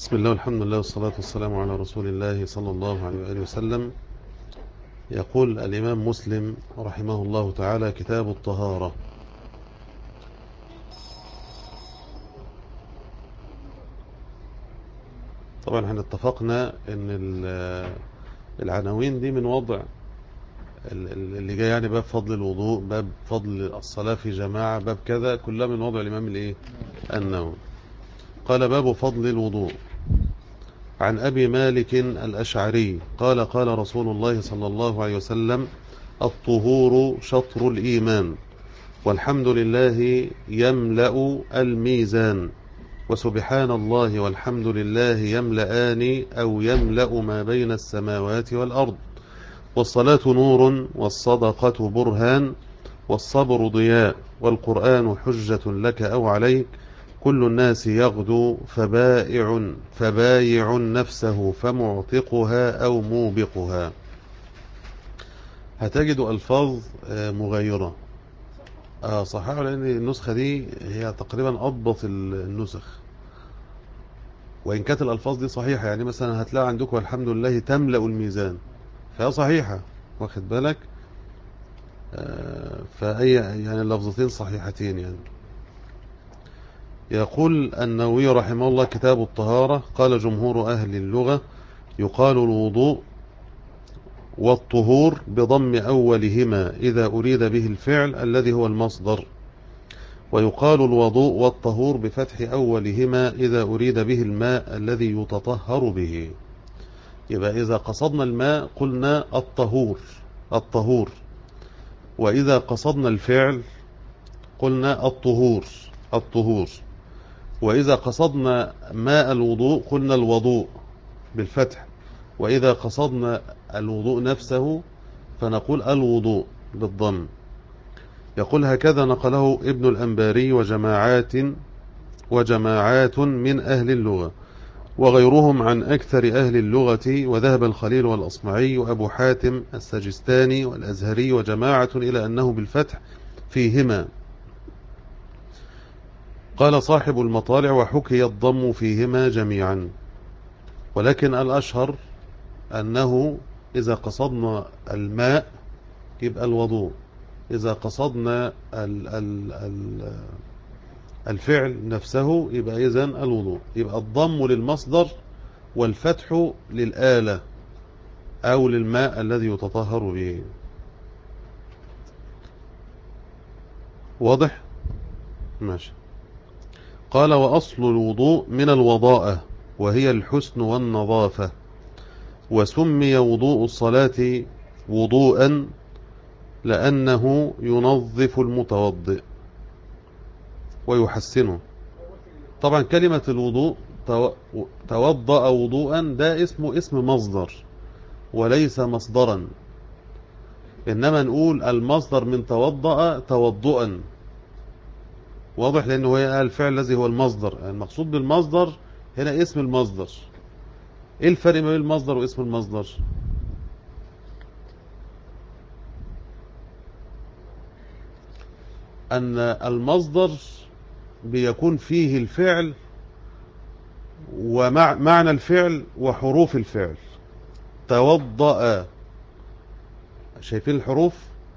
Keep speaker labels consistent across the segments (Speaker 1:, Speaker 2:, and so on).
Speaker 1: بسم الله والحمد لله والصلاة والسلام على رسول الله صلى الله عليه وآله وسلم. يقول الإمام مسلم رحمه الله تعالى: كتاب الطهارة. طبعا احنا اتفقنا ان العناوين دي من وضع اللي جاي، يعني باب فضل الوضوء، باب فضل الصلاة في جماعة، باب كذا، كلها من وضع الإمام النووي. قال: باب فضل الوضوء. عن أبي مالك الأشعري قال: قال رسول الله صلى الله عليه وسلم: الطهور شطر الإيمان، والحمد لله يملأ الميزان، وسبحان الله والحمد لله يملأان أو يملأ ما بين السماوات والأرض، والصلاة نور، والصدقة برهان، والصبر ضياء، والقرآن حجة لك أو عليك، كل الناس يغدو فبايع نفسه فمعتقها أو موبقها. هتجد ألفاظ مغايرة، صحيح، لأن النسخة دي هي تقريبا أضبط النسخ، وإن كانت الألفاظ دي صحيحة. يعني مثلا هتلاقي عندكم الحمد لله تملأ الميزان، فهي صحيحة، واخد بالك؟ فأي يعني اللفظتين صحيحتين. يعني يقول النووي رحمه الله: كتاب الطهارة. قال جمهور أهل اللغة: يقال الوضوء والطهور بضم أولهما إذا أريد به الفعل الذي هو المصدر، ويقال الوضوء والطهور بفتح أولهما إذا أريد به الماء الذي يتطهر به. يبقى إذا قصدنا الماء قلنا الطهور، وإذا قصدنا الفعل قلنا الطهور، وإذا قصدنا ماء الوضوء قلنا الوضوء بالفتح، وإذا قصدنا الوضوء نفسه فنقول الوضوء بالضم. يقول: هكذا نقله ابن الأنباري وجماعات من أهل اللغة وغيرهم عن أكثر أهل اللغة، وذهب الخليل والأصمعي وأبو حاتم السجستاني والأزهري وجماعة إلى أنه بالفتح فيهما. قال صاحب المطالع: وحكي الضم فيهما جميعا، ولكن الأشهر أنه إذا قصدنا الماء يبقى الوضوء، إذا قصدنا الفعل نفسه يبقى إذن الوضوء. يبقى الضم للمصدر والفتح للآلة أو للماء الذي يتطهر به. واضح؟ ماشي. قال: وأصل الوضوء من الوضاءة، وهي الحسن والنظافة، وسمي وضوء الصلاة وضوءا لأنه ينظف المتوضئ ويحسنه. طبعا كلمة الوضوء توضأ وضوءا ده اسم مصدر وليس مصدرا، إنما نقول المصدر من توضأ توضؤا. واضح؟ لأنه هو الفعل الذي هو المصدر، المقصود بالمصدر هنا اسم المصدر. ايه الفرق بين المصدر واسم المصدر؟ أن المصدر بيكون فيه الفعل ومعنى الفعل وحروف الفعل. توضأ، شايفين الحروف؟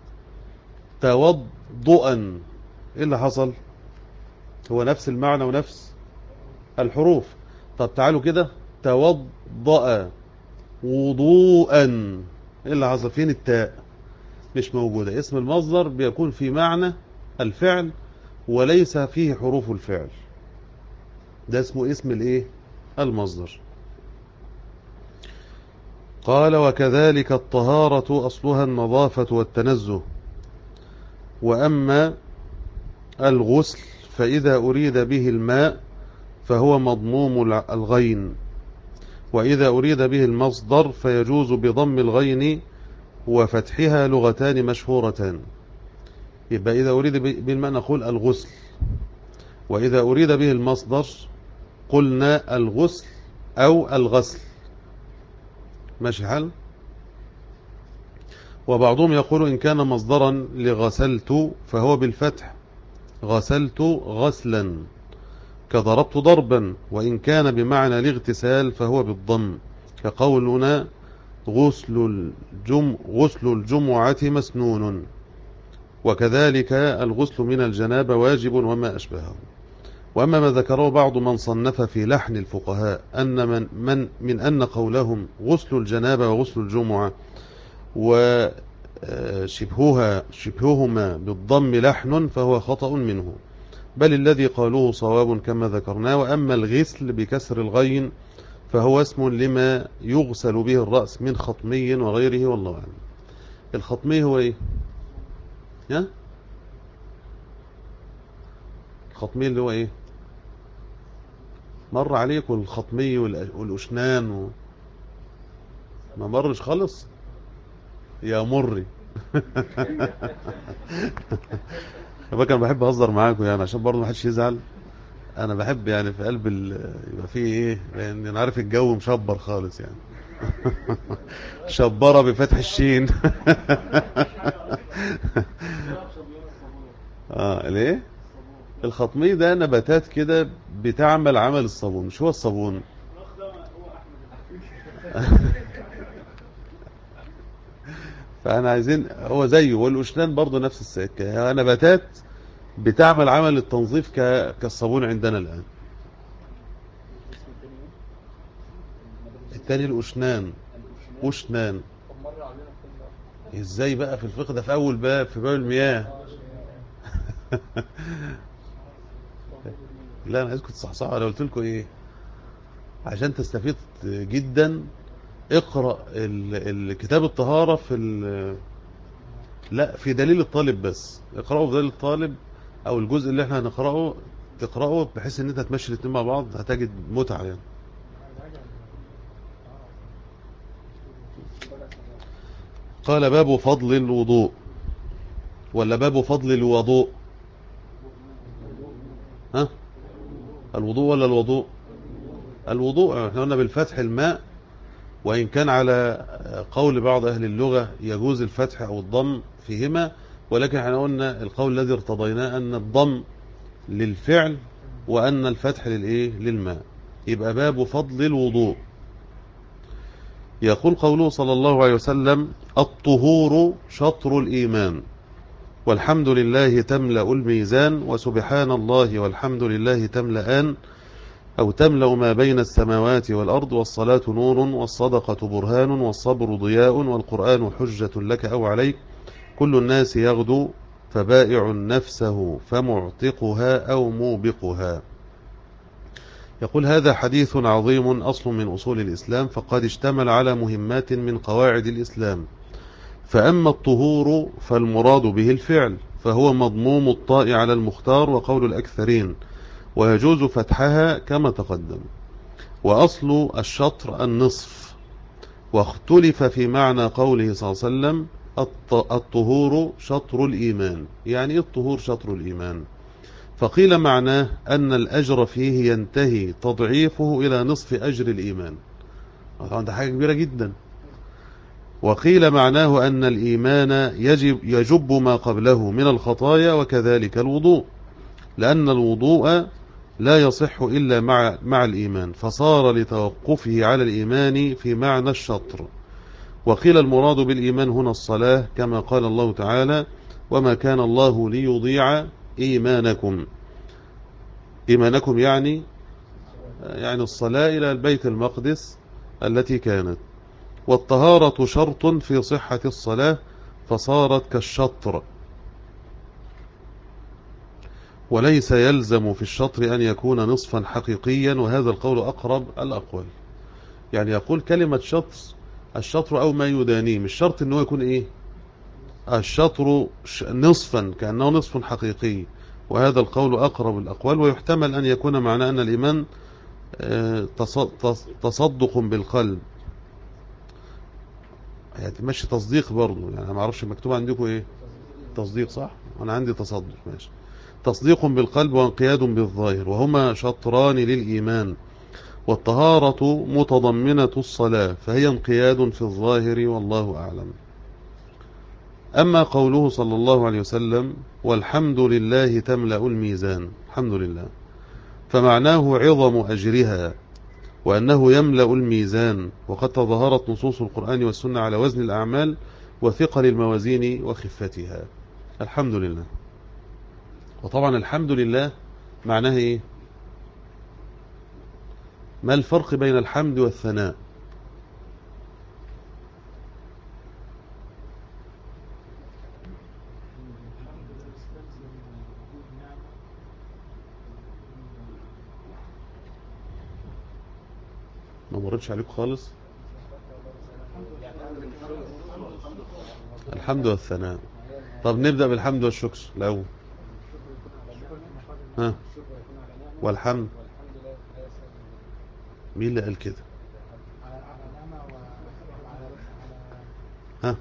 Speaker 1: توضؤا، ايه اللي حصل؟ هو نفس المعنى ونفس الحروف. طب تعالوا كده: توضأ وضوءا، ايه اللي حصل؟ فين التاء؟ مش موجودة. اسم المصدر بيكون في معنى الفعل وليس فيه حروف الفعل، ده اسمه اسم الايه؟ المصدر. قال: وكذلك الطهارة أصلها النظافة والتنزه، وأما الغسل فإذا أريد به الماء فهو مضموم الغين، وإذا أريد به المصدر فيجوز بضم الغين وفتحها، لغتان مشهورتان. يبقى إذا أريد بالماء نقول الغسل، وإذا أريد به المصدر قلنا الغسل أو الغسل. ماشي حال؟ وبعضهم يقول إن كان مصدرا لغسلت فهو بالفتح، غسلت غسلا، كضربت ضربا، وإن كان بمعنى الاغتسال فهو بالضم، كقولنا غسل الجمعة مسنون. وكذلك الغسل من الجنابة واجب وما أشبهه. وأما ما ذكره بعض من صنف في لحن الفقهاء أن من أن قولهم غسل الجنابة وغسل الجمعة وشبههما بالضم لحن فهو خطأ منه، بل الذي قالوه صواب كما ذكرناه. وأما الغسل بكسر الغين فهو اسم لما يغسل به الرأس من خطمي وغيره، والله أعلم. الخطمي هو إيه؟ الخطمي اللي هو إيه؟ مر عليك الخطمي والأشنان ما مرش خالص يا مري. بقى انا بحب اهزر معاكم يعني عشان برضه ما حدش يزعل. انا بحب يعني في قلب يبقى فيه ايه، لان انا عارف الجو مشبر خالص يعني. شبره بفتح الشين. ليه؟ الخطمي ده نباتات كده بتعمل عمل الصابون، مش هو الصابون. فاحنا عايزين هو زيه، والأشنان برضه نفس السكه، نباتات بتعمل عمل التنظيف كالصابون عندنا الآن. التاني الأشنان. أشنان ازاي بقى في الفقه ده في أول باب، في باب المياه. لا أنا عايزكم تصحصحوا. أنا قلت لكم إيه عشان تستفيد جدا؟ اقرأ كتاب الطهارة لا في دليل الطالب بس، اقرأه في دليل الطالب أو الجزء اللي احنا هنقرأه تقرأه بحيث ان انت تمشي الاثنين مع بعض، هتجد متعة يعني. قال باب فضل الوضوء، ولا باب فضل الوضوء؟ ها، الوضوء ولا الوضوء؟ الوضوء. احنا قلنا بالفتح الماء، وإن كان على قول بعض أهل اللغة يجوز الفتح أو الضم فيهما، ولكن احنا قلنا القول الذي ارتضيناه أن الضم للفعل وأن الفتح للماء. يبقى باب فضل الوضوء. يقول قوله صلى الله عليه وسلم: الطهور شطر الإيمان، والحمد لله تملأ الميزان، وسبحان الله والحمد لله تملأان أو تملأ ما بين السماوات والأرض، والصلاة نور، والصدقة برهان، والصبر ضياء، والقرآن حجة لك أو عليك، كل الناس يغدو فبائع نفسه فمعتقها أو موبقها. يقول: هذا حديث عظيم أصل من أصول الإسلام، فقد اشتمل على مهمات من قواعد الإسلام. فأما الطهور فالمراد به الفعل، فهو مضموم الطاء على المختار وقول الأكثرين، ويجوز فتحها كما تقدم. وأصل الشطر النصف، واختلف في معنى قوله صلى الله عليه وسلم: الطهور شطر الإيمان. يعني إيه الطهور شطر الإيمان؟ فقيل معناه أن الأجر فيه ينتهي تضعيفه إلى نصف أجر الإيمان. طبعا ده حاجة كبيرة جدا. وقيل معناه أن الإيمان يجب ما قبله من الخطايا، وكذلك الوضوء، لأن الوضوء لا يصح إلا مع الإيمان، فصار لتوقفه على الإيمان في معنى الشطر. وقيل المراد بالإيمان هنا الصلاة، كما قال الله تعالى: وما كان الله ليضيع إيمانكم. إيمانكم يعني الصلاة إلى البيت المقدس التي كانت. والطهارة شرط في صحة الصلاة، فصارت كالشطر، وليس يلزم في الشطر أن يكون نصفا حقيقيا، وهذا القول أقرب الأقوال. يعني يقول كلمة الشطر أو ما يدانيه، مش شرط أنه يكون إيه الشطر نصفا كأنه نصف حقيقي، وهذا القول أقرب الأقوال. ويحتمل أن يكون معنى أن الإيمان تصدق بالقلب، يعني ماشي تصديق برضو. يعني ما اعرفش مكتوب عندكم ايه، تصديق صح؟ انا عندي تصدق. ماشي، تصديق بالقلب وانقياد بالظاهر، وهما شطران للإيمان. والطهارة متضمنة الصلاة، فهي انقياد في الظاهر، والله أعلم. أما قوله صلى الله عليه وسلم: والحمد لله تملأ الميزان، الحمد لله، فمعناه عظم أجرها وأنه يملأ الميزان. وقد تظاهرت نصوص القرآن والسنة على وزن الأعمال وثقل الموازين وخفتها. الحمد لله. وطبعا الحمد لله معناه إيه؟ ما الفرق بين الحمد والثناء؟ ما مرتش عليكم خالص. الحمد والثناء. طب نبدأ بالحمد والشكر الأول. ها، والحمد. مين اللي قال كده؟ ها،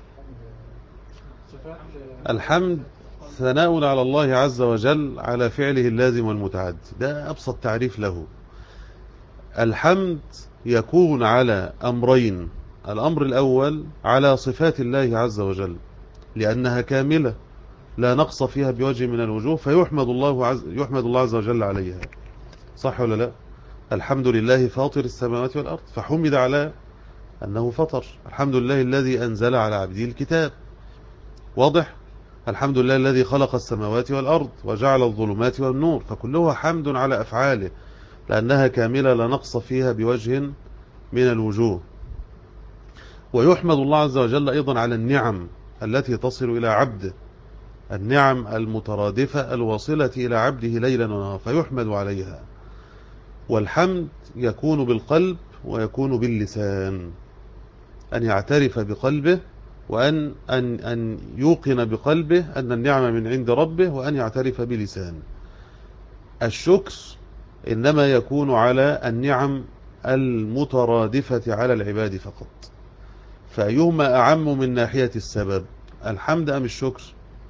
Speaker 1: الحمد ثناء على الله عز وجل على فعله اللازم والمتعدي. ده أبسط تعريف له. الحمد يكون على أمرين. الأمر الأول على صفات الله عز وجل لأنها كاملة لا نقص فيها بوجه من الوجوه، فيحمد الله عز وجل عليها. صح ولا لا؟ الحمد لله فاطر السماوات والأرض، فحمد على أنه فطر. الحمد لله الذي أنزل على عبده الكتاب. واضح؟ الحمد لله الذي خلق السماوات والأرض وجعل الظلمات والنور، فكلها حمد على أفعاله لأنها كاملة لا نقص فيها بوجه من الوجوه. ويحمد الله عز وجل أيضا على النعم التي تصل إلى عبده، النعم المترادفة الواصلة إلى عبده ليلا ونهارا، فيحمد عليها. والحمد يكون بالقلب ويكون باللسان، أن يعترف بقلبه وأن يوقن بقلبه أن النعمة من عند ربه، وأن يعترف بلسانه. الشكر إنما يكون على النعم المترادفة على العباد فقط. فأيهما أعم من ناحية السبب، الحمد أم الشكر؟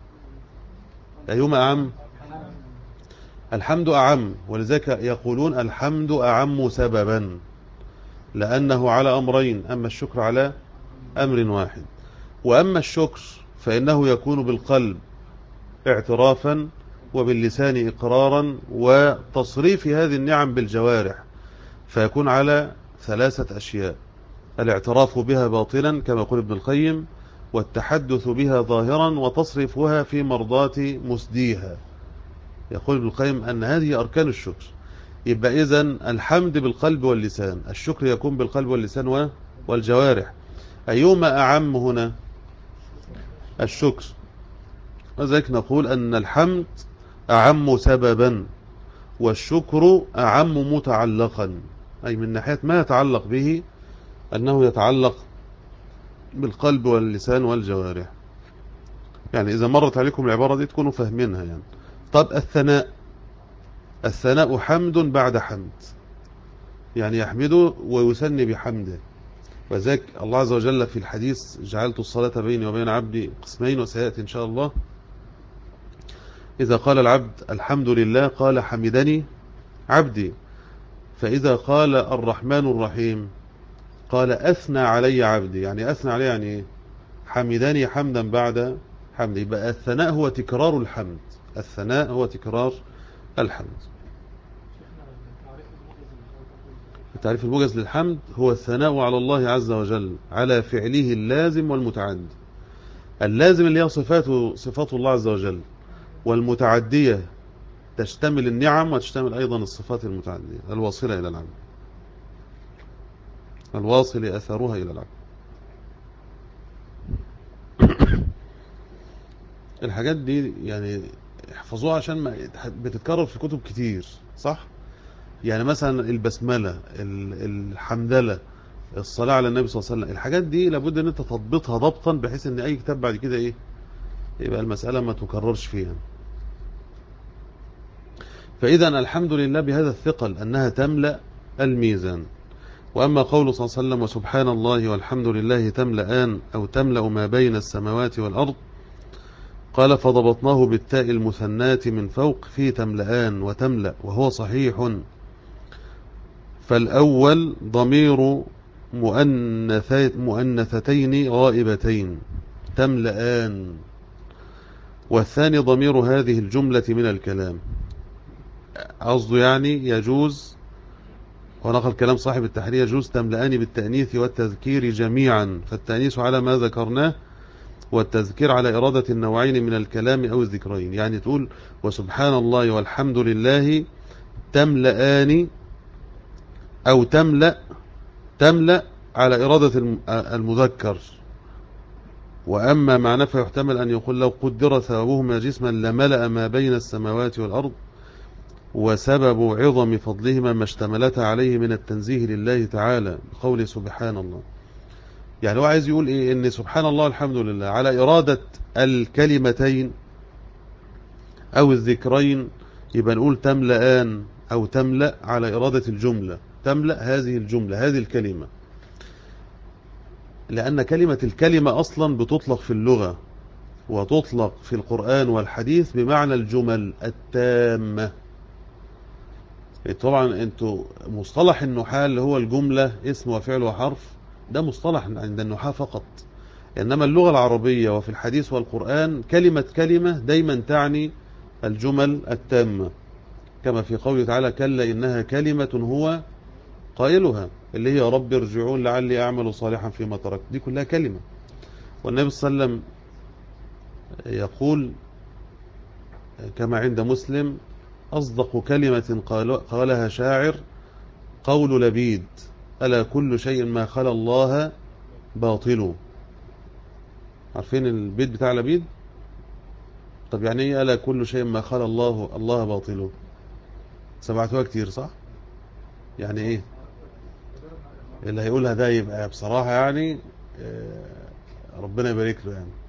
Speaker 1: أيهما أعم؟ الحمد أعم، ولذلك يقولون الحمد أعم سببا لأنه على أمرين، أما الشكر على أمر واحد. وأما الشكر فإنه يكون بالقلب اعترافا وباللسان إقرارا وتصريف هذه النعم بالجوارح، فيكون على ثلاثة أشياء: الاعتراف بها باطنا كما يقول ابن القيم، والتحدث بها ظاهرا، وتصرفها في مرضاة مسديها. يقول ابن القيم أن هذه أركان الشكر. يبقى إذن الحمد بالقلب واللسان، الشكر يكون بالقلب واللسان والجوارح. أيهما أعم هنا؟ الشكر. وذلك نقول أن الحمد أعم سببا والشكر أعم متعلقا، أي من ناحية ما يتعلق به أنه يتعلق بالقلب واللسان والجوارح. يعني إذا مرت عليكم العبارة دي تكونوا فاهمينها يعني. طب الثناء حمد بعد حمد، يعني يحمده ويثني بحمده. وذلك الله عز وجل في الحديث: جعلت الصلاة بيني وبين عبدي قسمين، وسيأتي إن شاء الله. إذا قال العبد الحمد لله قال حمدني عبدي، فإذا قال الرحمن الرحيم قال أثنى علي عبدي. يعني أثنى علي يعني حمدني حمدا بعد حمد. يبقى الثناء هو تكرار الحمد، الثناء هو تكرار الحمد. التعريف الموجز للحمد هو الثناء على الله عز وجل على فعله اللازم والمتعدي. اللازم اللي هي صفات الله عز وجل، والمتعدية تشتمل النعم وتشتمل أيضا الصفات المتعدية الواصلة إلى العبد، الواصل أثرها إلى العبد. الحاجات دي يعني احفظوها عشان ما بتتكرر في كتب كتير، صح؟ يعني مثلا البسملة، الحمدلة، الصلاة على النبي صلى الله عليه وسلم، الحاجات دي لابد ان انت تضبطها ضبطا بحيث ان اي كتاب بعد كده ايه يبقى المسألة ما تكررش فيها. فإذا الحمد لله بهذا الثقل أنها تملأ الميزان. وأما قوله صلى الله عليه وسلم: وسبحان الله والحمد لله تملأان أو تملأ ما بين السماوات والأرض، قال: فضبطناه بالتاء المثناة من فوق في تملأان وتملأ، وهو صحيح. فالأول ضمير مؤنثتين غائبتين تملأان، والثاني ضمير هذه الجملة من الكلام. قصده يعني يجوز، ونقل كلام صاحب التحرير، يجوز تملأان بالتأنيث والتذكير جميعا، فالتأنيث على ما ذكرناه والتذكير على إرادة النوعين من الكلام أو الذكرين. يعني تقول وسبحان الله والحمد لله تملأان، أو تملأ على إرادة المذكر. وأما معناه فيحتمل أن يقول لو قدر ثوابهما جسما لملأ ما بين السماوات والأرض، وسبب عظم فضلهما ما اشتملتا عليه من التنزيه لله تعالى بقول سبحان الله. يعني هو عايز يقول إيه؟ إن سبحان الله والحمد لله على إرادة الكلمتين أو الذكرين، يبقى نقول تملأان أو تملأ على إرادة الجملة، تملأ هذه الجملة هذه الكلمة، لأن كلمة الكلمة أصلا بتطلق في اللغة وتطلق في القرآن والحديث بمعنى الجمل التامة. طبعا انتوا مصطلح النحاة اللي هو الجملة اسم وفعل وحرف، ده مصطلح عند النحاة فقط، إنما اللغة العربية وفي الحديث والقرآن كلمة دايما تعني الجمل التامة، كما في قوله تعالى كلا إنها كلمة هو قائلها، اللي هي رب ارجعون لعلي أعمل صالحا فيما تركت، دي كلها كلمة. والنبي صلى الله عليه وسلم يقول كما عند مسلم أصدق كلمة قالها شاعر قول لبيد ألا كل شيء ما خلا الله باطل. عارفين البيت بتاع لبيد؟ طب يعني ايه ألا كل شيء ما خلا الله باطل؟ سمعتوها كتير صح؟ يعني ايه اللي هيقولها ده يبقى بصراحة يعني ربنا يبارك له يعني.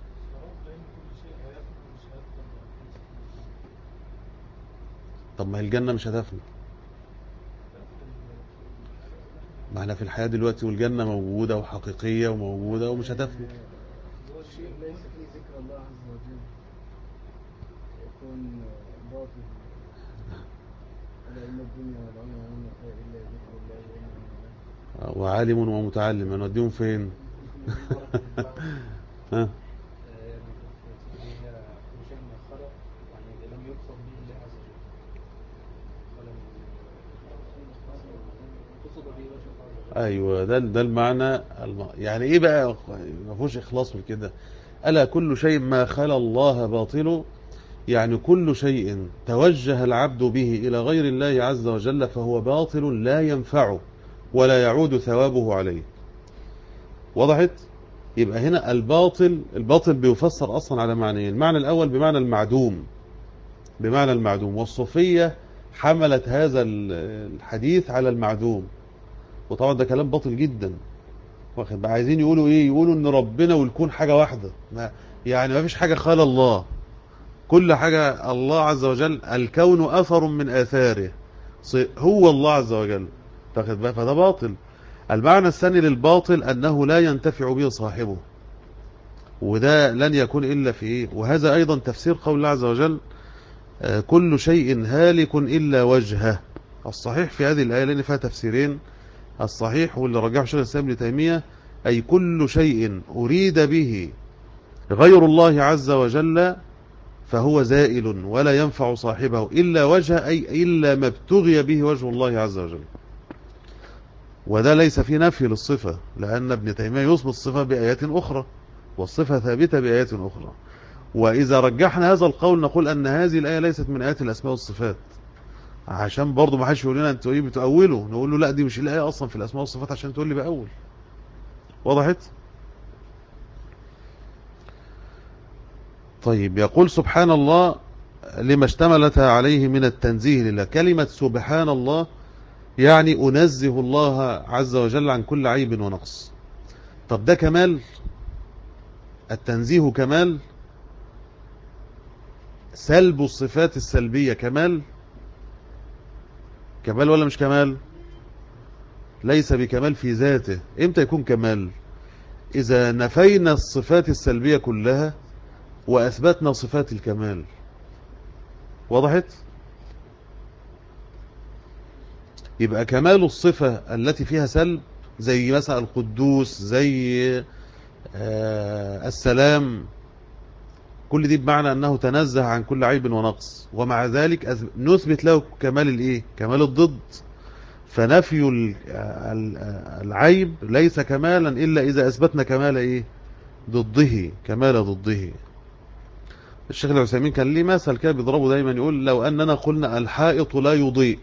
Speaker 1: طب ما هي الجنة مش هتفنى، ما احنا في الحياة دلوقتي والجنة موجودة وحقيقية وموجودة ومش هتفنى.
Speaker 2: هو الشيء ليس فيه ذكر الله عز وجل يكون باطل. ألا إن الدنيا والعلم والنفاء إلا ذكر الله
Speaker 1: وعالم ومتعلم هنوديهم فين؟ ها؟ ايوه ده المعنى يعني ايه بقى؟ ما فيهوش اخلاص من كده. الا كل شيء ما خلا الله باطل، يعني كل شيء توجه العبد به الى غير الله عز وجل فهو باطل لا ينفعه ولا يعود ثوابه عليه. وضحت؟ يبقى هنا الباطل بيفسر اصلا على معنيين، المعنى الاول بمعنى المعدوم، بمعنى المعدوم، والصوفية حملت هذا الحديث على المعدوم، وطبعا ده كلام باطل جدا. واخد بقى عايزين يقولوا ايه؟ يقولوا ان ربنا والكون حاجة واحدة، يعني ما فيش حاجة خالى الله، كل حاجة الله عز وجل، الكون اثر من اثاره، هو الله عز وجل. واخد بقى فده باطل. المعنى الثاني للباطل انه لا ينتفع به صاحبه، وده لن يكون الا في ايه؟ وهذا ايضا تفسير قول الله عز وجل كل شيء هالك الا وجهه. الصحيح في هذه الآية لأن فيها تفسيرين، الصحيح واللي رجحه شيخ الإسلام ابن تيمية أي كل شيء أريد به غير الله عز وجل فهو زائل ولا ينفع صاحبه إلا وجه، أي إلا ما ابتغي به وجه الله عز وجل. وده ليس في نفي للصفة، لأن ابن تيمية يثبت الصفة بآيات أخرى، والصفة ثابتة بآيات أخرى. وإذا رجحنا هذا القول نقول أن هذه الآية ليست من آيات الأسماء والصفات، عشان برضو ما حدش يقول لنا انتوا ايه بتأولوا، نقول له لا دي مش الآية أصلا في الأسماء والصفات عشان تقول لي بأول. وضحت؟ طيب يقول سبحان الله لما اشتملت عليه من التنزيه لله. كلمة سبحان الله يعني أنزه الله عز وجل عن كل عيب ونقص. طب ده كمال؟ التنزيه كمال؟ سلب الصفات السلبية كمال؟ كمال ولا مش كمال؟ ليس بكمال في ذاته. امتى يكون كمال؟ إذا نفينا الصفات السلبية كلها وأثبتنا صفات الكمال. وضحت؟ يبقى كمال الصفة التي فيها سلب زي مثلا القدوس، زي السلام، كل دي بمعنى أنه تنزه عن كل عيب ونقص، ومع ذلك نثبت له كمال الإيه؟ كمال الضد. فنفي العيب ليس كمالا إلا إذا أثبتنا كمال إيه؟ ضده، كمال ضده. الشيخ العثيمين كان ليه مثل كده بيضربه دايما، يقول لو أننا قلنا الحائط لا يضيء،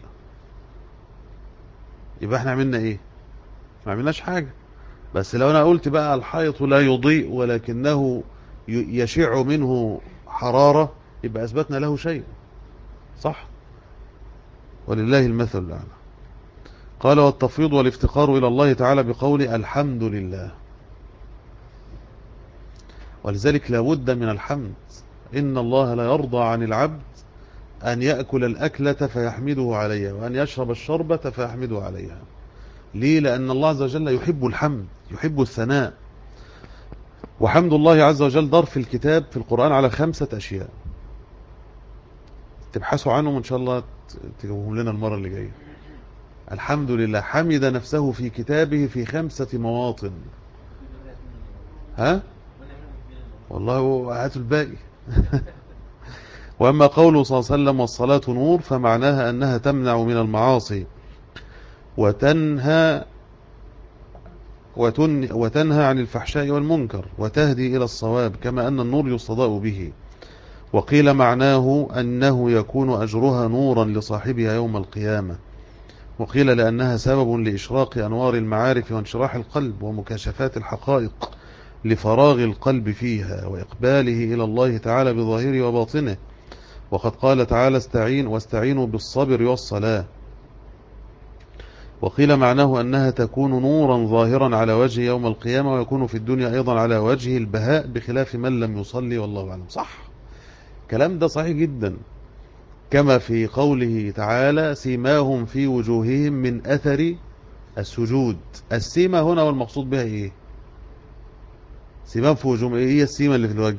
Speaker 1: يبقى احنا عملنا ايه؟ ما عملناش حاجة. بس لو انا قلت بقى الحائط لا يضيء ولكنه يشع منه حرارة، يبقى اثبتنا له شيء، صح؟ ولله المثل الأعلى. قال والتفويض والافتقار إلى الله تعالى بقول الحمد لله. ولذلك لابد من الحمد. إن الله لا يرضى عن العبد أن يأكل الأكلة فيحمده عليها، وأن يشرب الشربة فيحمده عليها. ليه؟ لأن الله عز وجل يحب الحمد، يحب الثناء. وحمد الله عز وجل دار في الكتاب في القرآن على 5 أشياء، تبحثوا عنهم إن شاء الله تجيبهم لنا المرة اللي جاية. الحمد لله حمد نفسه في كتابه في 5 مواطن. ها؟ والله هاتوا الباقي. وأما قوله صلى الله عليه وسلم والصلاة نور، فمعناها أنها تمنع من المعاصي وتنهى عن الفحشاء والمنكر وتهدي إلى الصواب، كما أن النور يستضاء به. وقيل معناه أنه يكون أجرها نورا لصاحبها يوم القيامة. وقيل لأنها سبب لإشراق أنوار المعارف وانشراح القلب ومكاشفات الحقائق لفراغ القلب فيها وإقباله إلى الله تعالى بظاهره وباطنه. وقد قال تعالى واستعينوا بالصبر والصلاة. وقيل معناه أنها تكون نورا ظاهرا على وجه يوم القيامة، ويكون في الدنيا أيضا على وجه البهاء بخلاف من لم يصلي، والله أعلم. صح، كلام ده صحيح جدا، كما في قوله تعالى سيماهم في وجوههم من أثر السجود. السيمة هنا والمقصود بها إيه؟ سيماهم في وجوههم، إيه هي السيمة اللي في الوجه؟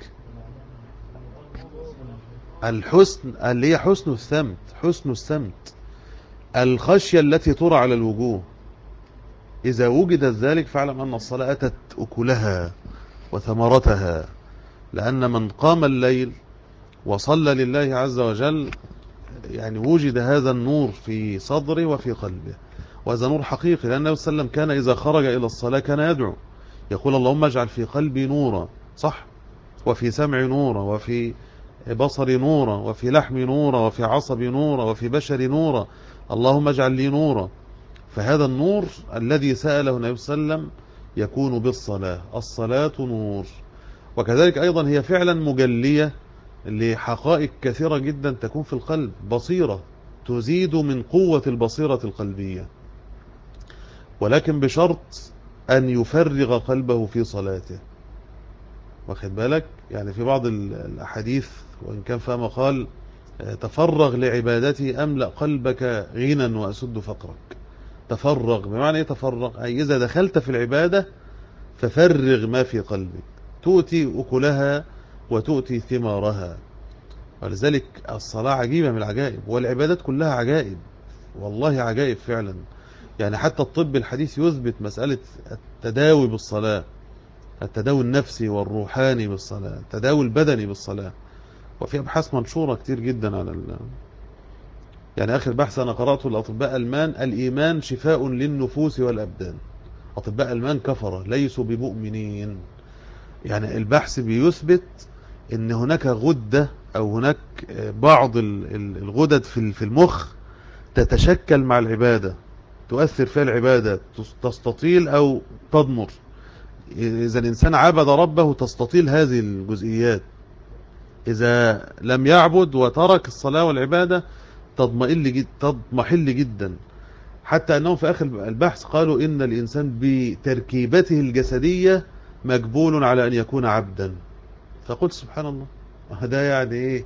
Speaker 1: الحسن، اللي هي حسن السمت، حسن السمت، الخشية التي ترى على الوجوه. إذا وجدت ذلك فاعلم أن الصلاة أتت أكلها وثمرتها، لأن من قام الليل وصلى لله عز وجل يعني وجد هذا النور في صدره وفي قلبه، وهذا نور حقيقي. لأن النبي صلى الله عليه وسلم كان إذا خرج إلى الصلاة كان يدعو، يقول اللهم اجعل في قلبي نورا، صح، وفي سمعي نورا، وفي بصري نورا، وفي لحمي نورا، وفي عصبي نورا، وفي بشري نورا، اللهم اجعل لي نورا. فهذا النور الذي سأله النبي صلى الله عليه وسلم يكون بالصلاة. الصلاة نور. وكذلك أيضا هي فعلا مجلية لحقائق كثيرة جدا تكون في القلب، بصيرة تزيد من قوة البصيرة القلبية، ولكن بشرط أن يفرغ قلبه في صلاته. واخد بالك؟ يعني في بعض الأحاديث وإن كان فيها مقال تفرغ لعبادتي أملأ قلبك غنى وأسد فقرك. تفرغ بمعنى ايه؟ تفرغ أي إذا دخلت في العبادة ففرغ ما في قلبك، تؤتي أكلها وتؤتي ثمارها. ولذلك الصلاة عجيبة من العجائب، والعبادات كلها عجائب، والله عجائب فعلا. يعني حتى الطب الحديث يثبت مسألة التداوي بالصلاة، التداوي النفسي والروحاني بالصلاة، التداوي البدني بالصلاة. وفي أبحاث منشورة كتير جدا على يعني آخر بحث أنا قرأته الأطباء الألمان، الإيمان شفاء للنفوس والأبدان. أطباء ألمان كفرة ليسوا بمؤمنين. يعني البحث بيثبت ان هناك غدة او هناك بعض الغدد في المخ تتشكل مع العبادة، تؤثر فيها العبادة، تستطيل او تضمر. اذا الانسان عبد ربه تستطيل هذه الجزئيات، اذا لم يعبد وترك الصلاة والعبادة تضمحل جدا. حتى انهم في اخر البحث قالوا ان الانسان بتركيبته الجسدية مجبول على ان يكون عبدا. فقلت سبحان الله، ده يعني ايه؟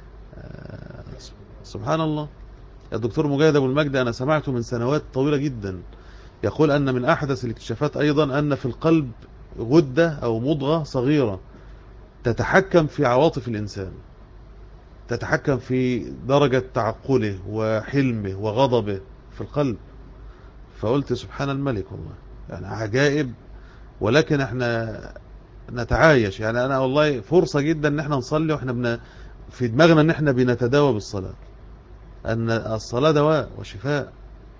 Speaker 1: سبحان الله. الدكتور مجاهد ابو المجد انا سمعته من سنوات طويلة جدا يقول ان من احدث الاكتشافات ايضا ان في القلب غدة او مضغة صغيرة تتحكم في عواطف الانسان، تتحكم في درجة تعقله وحلمه وغضبه في القلب. فقلت سبحان الملك، والله يعني عجائب. ولكن احنا نتعايش. يعني أنا والله فرصة جدا إن احنا نصلي وإحنا في دماغنا إن احنا بنتداوى بالصلاة، أن الصلاة دواء وشفاء،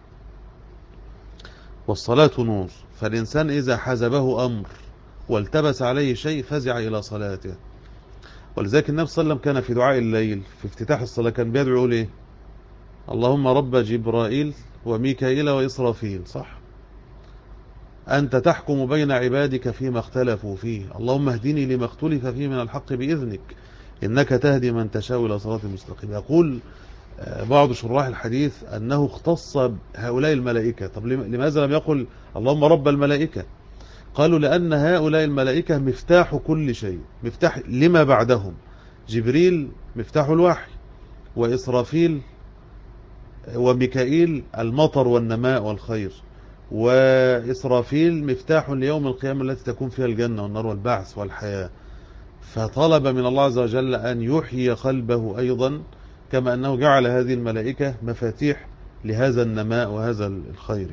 Speaker 1: والصلاة نور. فالإنسان إذا حزبه أمر والتبس عليه شيء فزع إلى صلاته. ولذلك النبي صلى الله عليه وسلم كان في دعاء الليل في افتتاح الصلاة كان بيدعو يقول إيه؟ اللهم رب جبرائيل وميكائيل وإسرافيل، صح؟ أنت تحكم بين عبادك فيما اختلفوا فيه، اللهم اهدني لما اختلف فيه من الحق بإذنك إنك تهدي من تشاء إلى صراط مستقيم. يقول بعض شراح الحديث أنه اختص هؤلاء الملائكة. طب لماذا لم يقل اللهم رب الملائكة؟ قالوا لأن هؤلاء الملائكة مفتاح كل شيء، مفتاح لما بعدهم. جبريل مفتاح الوحي، وإسرافيل وميكائيل المطر والنماء والخير، وإسرافيل مفتاح ليوم القيامة التي تكون فيها الجنة والنار والبعث والحياة. فطلب من الله عز وجل أن يحيي قلبه أيضا، كما أنه جعل هذه الملائكة مفاتيح لهذا النماء وهذا الخير.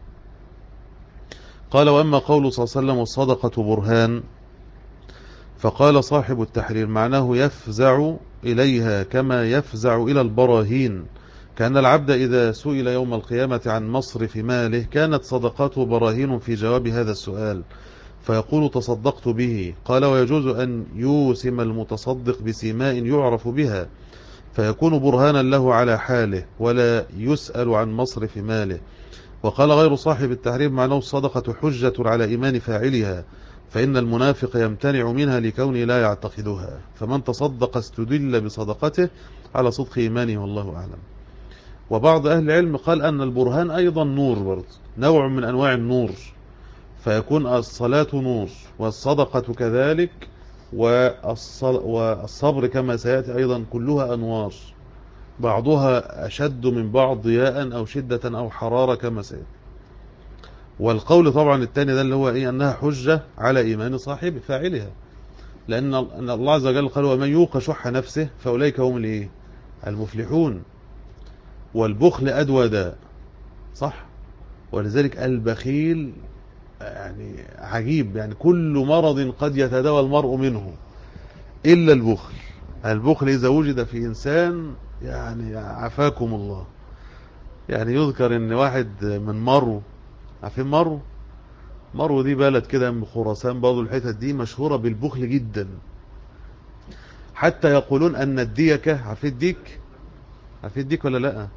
Speaker 1: قال وأما قوله صلى الله عليه وسلم والصدقة برهان، فقال صاحب التحرير معناه يفزع إليها كما يفزع إلى البراهين، كأن العبد إذا سئل يوم القيامة عن مصرف ماله كانت صدقاته براهين في جواب هذا السؤال، فيقول تصدقت به. قال ويجوز أن يوسم المتصدق بسيماء يعرف بها فيكون برهانا له على حاله ولا يسأل عن مصرف ماله. وقال غير صاحب التحرير معناه الصدقة حجة على إيمان فاعلها، فإن المنافق يمتنع منها لكونه لا يعتقدها، فمن تصدق استدل بصدقته على صدق إيمانه والله أعلم. وبعض أهل العلم قال أن البرهان أيضا نور برضه، نوع من أنواع النور، فيكون الصلاة نور والصدقة كذلك والصبر كما سيأتي أيضا كلها أنوار، بعضها أشد من بعض ضياء أو شدة أو حرارة كما سيأتي. والقول طبعا الثاني ده اللي هو إيه؟ أنها حجة على إيمان صاحب فاعلها، لأن الله عز وجل قال ومن يوق شح نفسه فأولئك هم الإيه؟ المفلحون. والبخل أدوى داء، صح؟ ولذلك البخيل يعني عجيب، يعني كل مرض قد يتداوى المرء منه إلا البخل. البخل إذا وجد في إنسان يعني عافاكم الله. يعني يذكر ان واحد من مرو، عارفين مرو؟ مرو دي بلد كده من خراسان برضه، الحتت دي مشهورة بالبخل جدا، حتى يقولون ان الديكة، عارفين الديك؟ عارفين الديك ولا لا؟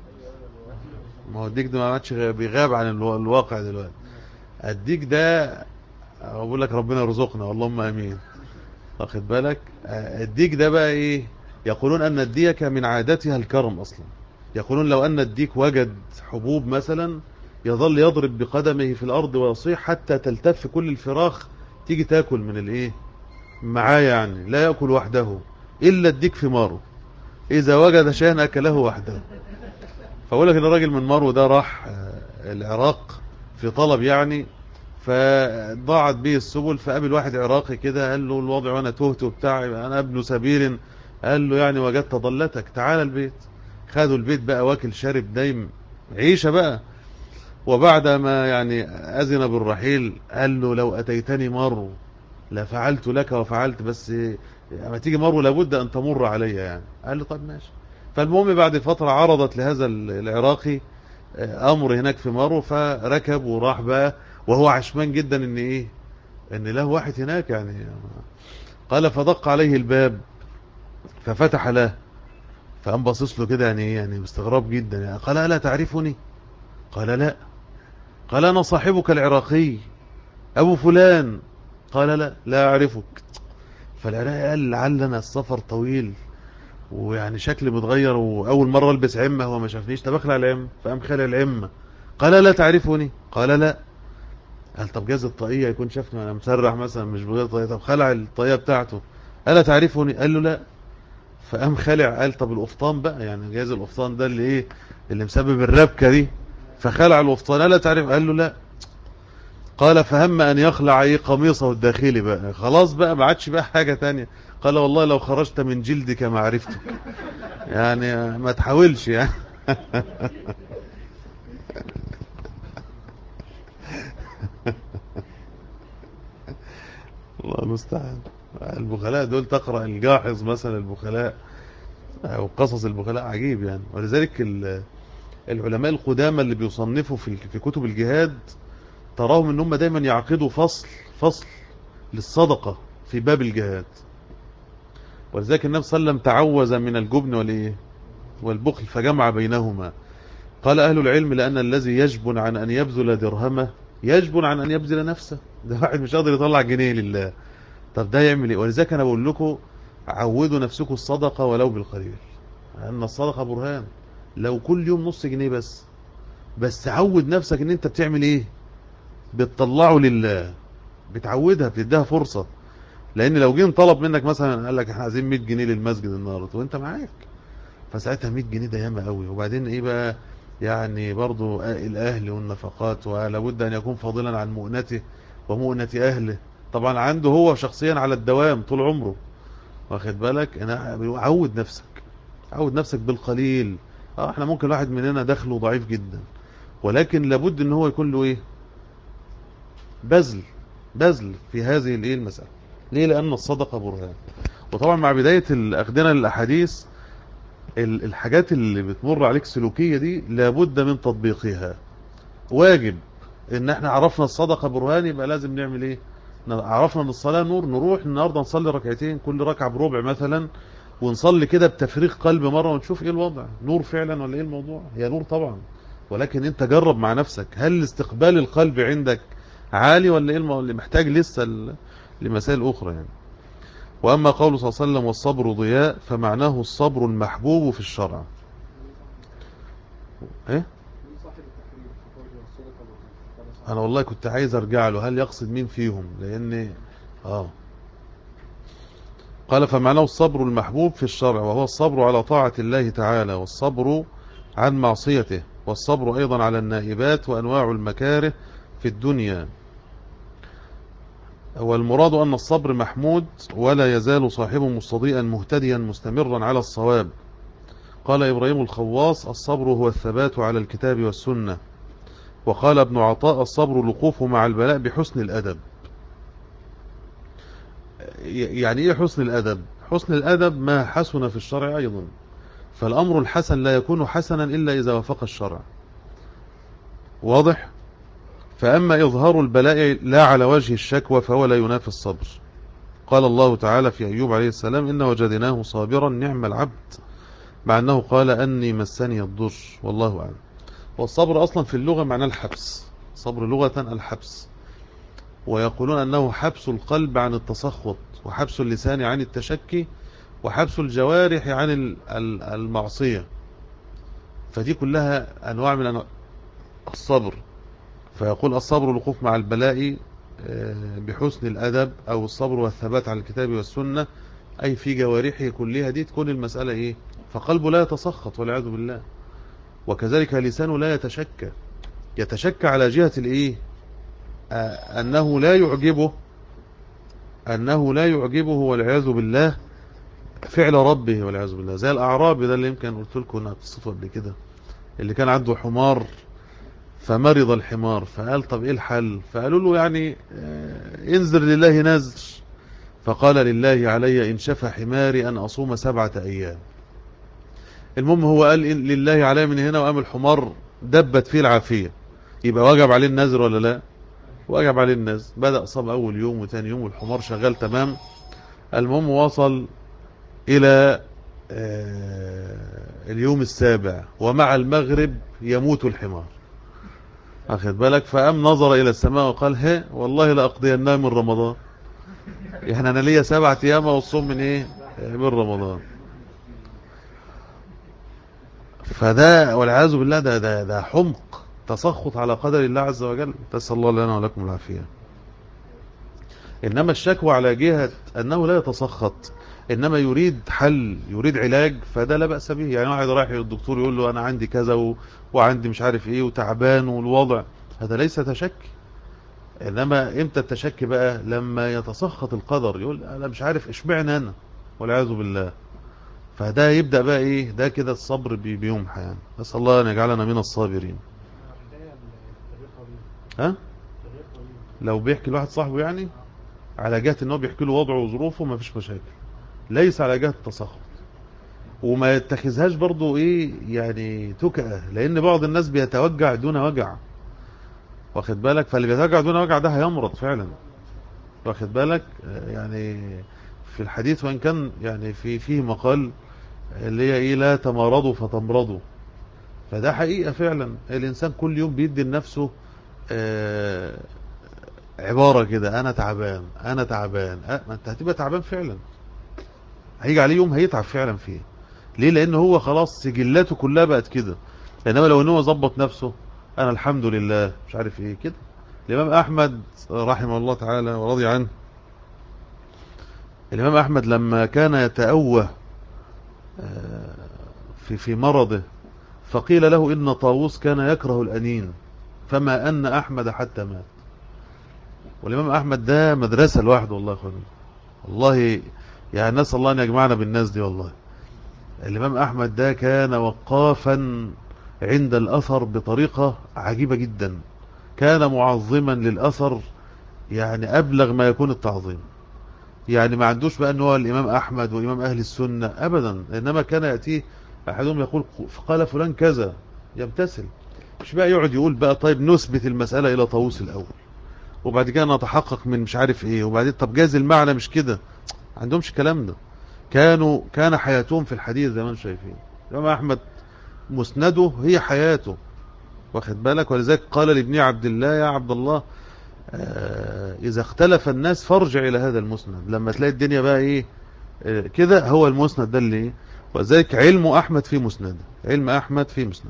Speaker 1: ما هو الديك ده ما عادش بيغاب عن الواقع دلوقتي. الديك ده بقول لك ربنا يرزقنا اللهم امين، واخد بالك؟ الديك ده بقى ايه؟ يقولون ان الديكة من عادتها الكرم اصلا. يقولون لو ان الديك وجد حبوب مثلا يظل يضرب بقدمه في الارض ويصيح حتى تلتف كل الفراخ تيجي تاكل من الايه معاه، يعني لا ياكل وحده الا الديك في مارو، اذا وجد شيئا اكله وحده. فاقول لك ان الراجل من مارو ده راح العراق في طلب يعني، فضاعت به السبل، فقابل واحد عراقي كده قال له الوضع وانا تهت وبتاع، انا ابن سبيل. قال له يعني وجدت ضلتك تعال البيت. خدوا البيت بقى، واكل شارب نايم عيشة بقى. وبعد ما يعني أذن بالرحيل قال له لو أتيتني مرو لفعلت لك وفعلت، بس لما تيجي مرو لابد أن تمر علي يعني. قال له طب ماشي. فالمهم بعد فترة عرضت لهذا العراقي أمر هناك في مرو، فركب وراح بقى وهو عشمان جدا ان ايه، ان له واحد هناك يعني. قال فدق عليه الباب ففتح له، فقام باصص له كده يعني ايه، يعني باستغراب جدا يعني. قال ألا تعرفني؟ قال لا. قال أنا صاحبك العراقي أبو فلان. قال لا لا أعرفك. فالعراقي قال لعلنا السفر طويل ويعني شكلي متغير وأول مرة ألبس عمة، هو ما شافنيش، طب أخلع العمة. فقام خلع العمة. قال لا تعرفني؟ قال لا. قال طب جاز الطاقية يكون شافني أنا مسرح مثلا مش بغير طاقية. طب خلع الطاقية بتاعته. ألا تعرفني؟ قال له لا. فقام خلع. قال طب القفطان بقى، يعني جاز القفطان ده اللي إيه اللي مسبب الربكة دي. فخلع القفطان. ألا تعرف؟ قال له لا. قال فهم أن يخلع ايه قميصه الداخلي بقى، خلاص بقى ما عادش بقى حاجة تانية. قال والله لو خرجت من جلدك ما عرفتك، يعني ما تحاولش يعني. الله المستعان. البخلاء دول تقرأ الجاحظ مثلا البخلاء أو قصص البخلاء عجيب يعني. ولذلك العلماء القدامى اللي بيصنفوا في كتب الجهاد تراهم ان هم دايما يعقدوا فصل للصدقة في باب الجهاد. ولذلك النبي صلى الله عليه وسلم تعوذ من الجبن والبخل فجمع بينهما. قال أهل العلم لأن الذي يجبن عن أن يبذل درهمه يجبن عن أن يبذل نفسه. ده واحد مش قادر يطلع جنيه لله، طب ده يعمل ايه؟ ولذلك أنا بقول لكم عودوا نفسكم الصدقة ولو بالقليل، لأن الصدقة برهان. لو كل يوم نص جنيه بس عود نفسك ان انت بتعمل ايه، بتطلعه لله، بتعودها، بتديها فرصة. لان لو جين طلب منك مثلا قال لك احنا عايزين 100 جنيه للمسجد النهارده وانت معاك، فساعتها 100 جنيه ده ياما قوي. وبعدين ايه بقى يعني برضو الاهل والنفقات، ولا بد ان يكون فاضلا عن مؤنته ومؤنة اهله. طبعا عنده هو شخصيا على الدوام طول عمره، واخد بالك. انا عود نفسك بالقليل. احنا ممكن واحد مننا دخله ضعيف جدا، ولكن لابد ان هو يكون له ايه، بذل في هذه الايه المسألة. ليه؟ لان الصدقة برهان. وطبعا مع بداية الاخذنا للاحاديث الحاجات اللي بتمر عليك سلوكية دي لابد من تطبيقها. واجب ان احنا عرفنا الصدقة برهان، يبقى لازم نعمل ايه؟ عرفنا ان الصلاة نور، نروح النهاردة نصلي ركعتين كل ركعة بربع مثلا، ونصلي كده بتفريغ قلب مرة ونشوف ايه الوضع، نور فعلا ولا ايه الموضوع. هي نور طبعا، ولكن انت جرب مع نفسك، هل استقبال القلب عندك عالي ولا ايه اللي محتاج لسه لمسائل اخرى يعني. واما قوله صلى الله عليه وسلم والصبر ضياء، فمعناه الصبر المحبوب في الشرع. ايه؟ انا والله كنت عايز ارجع له، هل يقصد مين فيهم؟ لان قال فمعناه الصبر المحبوب في الشرع، وهو الصبر على طاعة الله تعالى، والصبر عن معصيته، والصبر أيضا على النائبات وأنواع المكاره في الدنيا. والمراد أن الصبر محمود ولا يزال صاحبه مستضيئا مهتديا مستمرا على الصواب. قال إبراهيم الخواص الصبر هو الثبات على الكتاب والسنة. وقال ابن عطاء الصبر الوقوف مع البلاء بحسن الأدب. يعني إيه حسن الأدب؟ حسن الأدب ما حسن في الشرع أيضا، فالأمر الحسن لا يكون حسنا إلا إذا وافق الشرع. واضح؟ فأما إظهار البلاء لا على وجه الشكوى فهو لا ينافي الصبر. قال الله تعالى في أيوب عليه السلام إن وجدناه صابرا نعم العبد، مع أنه قال أني مسني الضر. والله أعلم. والصبر أصلا في اللغة معناه الحبس، صبر لغة الحبس. ويقولون أنه حبس القلب عن التسخط، وحبس اللسان عن التشكي، وحبس الجوارح عن المعصية. فدي كلها أنواع من أنواع الصبر. فيقول الصبر الوقوف مع البلاء بحسن الأدب، أو الصبر والثبات على الكتاب والسنة، أي في جوارحه كلها دي تكون المسألة إيه، فقلبه لا يتسخط والعياذ بالله. وكذلك لسانه لا يتشكى على جهة الإيه، أنه لا يعجبه والعياذ بالله فعل ربه والعياذ بالله. زي الأعرابي ده اللي يمكن قلت لكم قصته قبل كده، اللي كان عنده حمار فمرض الحمار، فقال طب ايه الحل؟ فقالوا له يعني انذر لله نذر، فقال لله علي إن شفى حماري أن أصوم 7 أيام. المهم هو قال لله علي من هنا، وقام الحمار دبت فيه العافية. يبقى وجب عليه النذر ولا لا؟ وجب عليه النذر. بدأ صام أول يوم وثاني يوم والحمار شغال تمام. المهم وصل إلى اليوم السابع، ومع المغرب يموت الحمار، أخذ بالك. فقام نظر إلى السماء وقال هي والله لأقضيناه من رمضان. يعني أنا ليا 7 أيام والصوم من إيه، من رمضان. فده والعياذ بالله ده حمق، تسخط على قدر الله عز وجل. تسأل الله لنا ولكم العافية. إنما الشكوى على جهة أنه لا يتسخط، إنما يريد حل، يريد علاج، فده لا بأس به. يعني واحد رايح للدكتور يقول له أنا عندي كذا وعندي مش عارف إيه وتعبان والوضع، هذا ليس تشكي. إنما إمتى التشكي بقى؟ لما يتسخط القدر، يقول أنا مش عارف اشمعنى أنا، والعياذ بالله. فده يبدأ بقى إيه، ده كده الصبر بيمحى يعني. نسأل الله أن يجعلنا من الصابرين. ها؟ لو بيحكي لواحد صاحبه يعني على جهة ان هو بيحكي له وضعه وظروفه ما فيش مشاكل، ليس على جهة التسخط. وما يتخذهاش برضو ايه يعني تكأة، لان بعض الناس بيتوجع دون وجع، واخد بالك؟ فاللي بيتوجع دون وجع ده هيمرض فعلا، واخد بالك؟ يعني في الحديث وان كان يعني فيه مقال اللي هي ايه، لا تمرضوا فتمرضوا. فده حقيقة فعلا، الانسان كل يوم بيدي لنفسه عبارة كده، انا تعبان انا تعبان، ما انت هتبقى تعبان فعلا، هيجي عليه يوم هيتعب فعلا فيه. ليه؟ لان هو خلاص سجلاته كلها بقت كده. انما لو ان هو ظبط نفسه، انا الحمد لله مش عارف ايه كده. الامام احمد رحمه الله تعالى ورضي عنه، الامام احمد لما كان يتأوه في مرضه، فقيل له ان طاووس كان يكره الانين فما ان احمد حتى مات. والامام احمد ده مدرسة لوحده والله يا اخواني، والله يعني نسأل الله ان يجمعنا بالناس دي. والله الامام احمد ده كان وقافا عند الاثر بطريقة عجيبة جدا، كان معظما للاثر، يعني ابلغ ما يكون التعظيم. يعني ما عندوش بقى ان هو الامام احمد وامام اهل السنة ابدا، انما كان يأتيه احدهم يقول قال فلان كذا يمتثل، مش بقى يقعد يقول بقى طيب نثبت المسألة الى طاووس الاول وبعد كده نتحقق من مش عارف ايه وبعدين طب جاز المعنى مش كده، ما عندهمش الكلام ده. كان حياتهم في الحديث زي ما انتم شايفين. الامام احمد مسنده هي حياته، واخد بالك؟ ولذلك قال لابن عبد الله يا عبد الله اذا اختلف الناس فارجع الى هذا المسند، لما تلاقي الدنيا بقى ايه كده، هو المسند ده اللي ايه. وذلك علم احمد في مسند، علم احمد في مسند.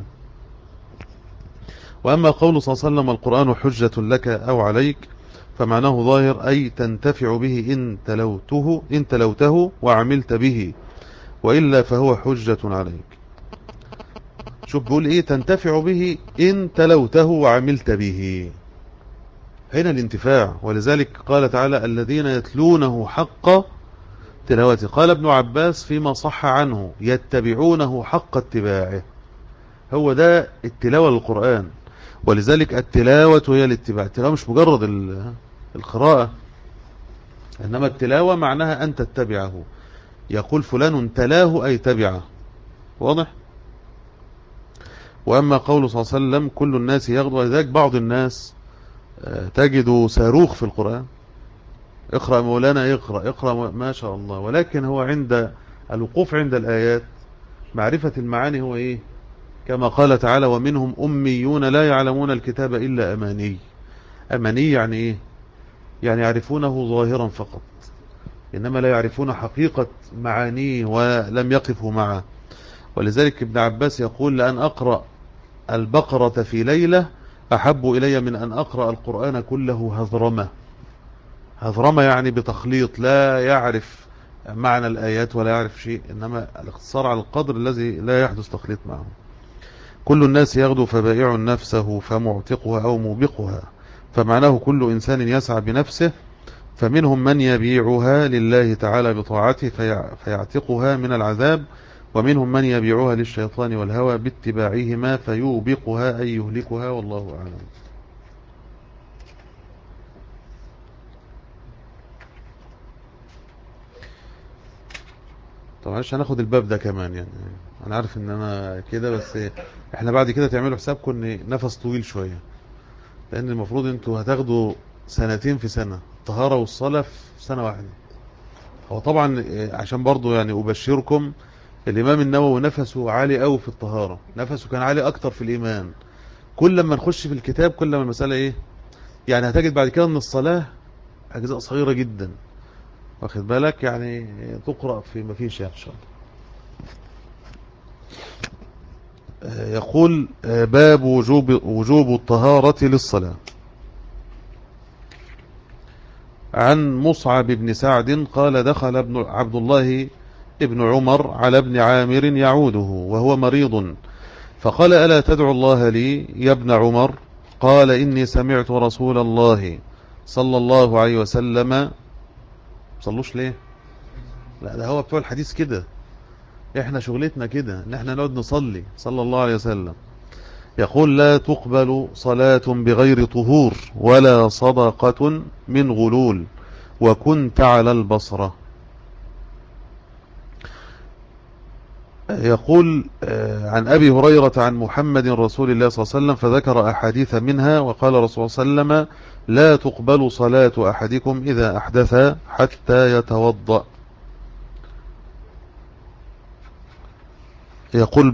Speaker 1: واما قول صلى الله عليه وسلم القرآن حجة لك او عليك، فمعناه ظاهر اي تنتفع به ان تلوته وعملت به، وإلا فهو حجة عليك. شوف بيقول ايه، تنتفع به ان تلوته وعملت به، هنا الانتفاع. ولذلك قال تعالى الذين يتلونه حق تلاوته. قال ابن عباس فيما صح عنه يتبعونه حق اتباعه، هو ده التلاوة للقرآن. ولذلك التلاوة هي الاتباع، التلاوة مش مجرد القراءة، إنما التلاوة معناها أن تتبعه. يقول فلان تلاه أي تبعه، واضح؟ وأما قوله صلى الله عليه وسلم كل الناس يغدو، ولذلك بعض الناس تجد صاروخ في القرآن، اقرأ مولانا اقرأ ما شاء الله، ولكن هو عند الوقوف عند الآيات معرفة المعاني هو ايه؟ كما قال تعالى ومنهم أميون لا يعلمون الكتاب إلا أماني. أماني يعني ايه؟ يعني يعرفونه ظاهرا فقط، إنما لا يعرفون حقيقة معانيه ولم يقفوا معه. ولذلك ابن عباس يقول لأن أقرأ البقرة في ليلة أحب إلي من أن أقرأ القرآن كله هذرمة. هذرمة يعني بتخليط، لا يعرف معنى الآيات ولا يعرف شيء، إنما الاختصار على القدر الذي لا يحدث تخليط معه. كل الناس يغدو فبائع نفسه فمعتقها أو موبقها، فمعناه كل إنسان يسعى بنفسه، فمنهم من يبيعها لله تعالى بطاعته فيعتقها من العذاب، ومنهم من يبيعها للشيطان والهوى باتباعهما فيوبقها أي يهلكها، والله أعلم. طبعا مش هناخد الباب ده كمان، يعني انا عارف ان انا كده، بس احنا بعد كده تعملوا حسابكم ان نفس طويل شوية، لان المفروض انتوا هتاخدوا سنتين في سنة، الطهارة والصلاة في سنة واحدة. هو طبعا عشان برضو يعني ابشركم، الامام النووي نفسه عالي قوي في الطهارة، نفسه كان عالي اكتر في الايمان. كل ما نخش في الكتاب كل ما المسألة ايه، يعني هتجد بعد كده ان الصلاة اجزاء صغيرة جدا، واخد بالك؟ يعني تقرأ في ما فيش يعني ان شاء الله. يقول باب وجوب الطهارة للصلاة. عن مصعب بن سعد قال دخل عبد الله ابن عمر على ابن عامر يعوده وهو مريض، فقال ألا تدعو الله لي يا ابن عمر؟ قال إني سمعت رسول الله صلى الله عليه وسلم. صلوش ليه؟ لا ده هو بتوع الحديث كده، احنا شغلتنا كده ان احنا نقعد نصلي صلى الله عليه وسلم. يقول لا تقبل صلاة بغير طهور ولا صدقة من غلول وكنت على البصرة. يقول عن أبي هريرة عن محمد رسول الله صلى الله عليه وسلم فذكر أحاديث منها وقال رسول الله صلى الله عليه وسلم لا تقبل صلاة أحدكم إذا أحدث حتى يتوضأ. يقول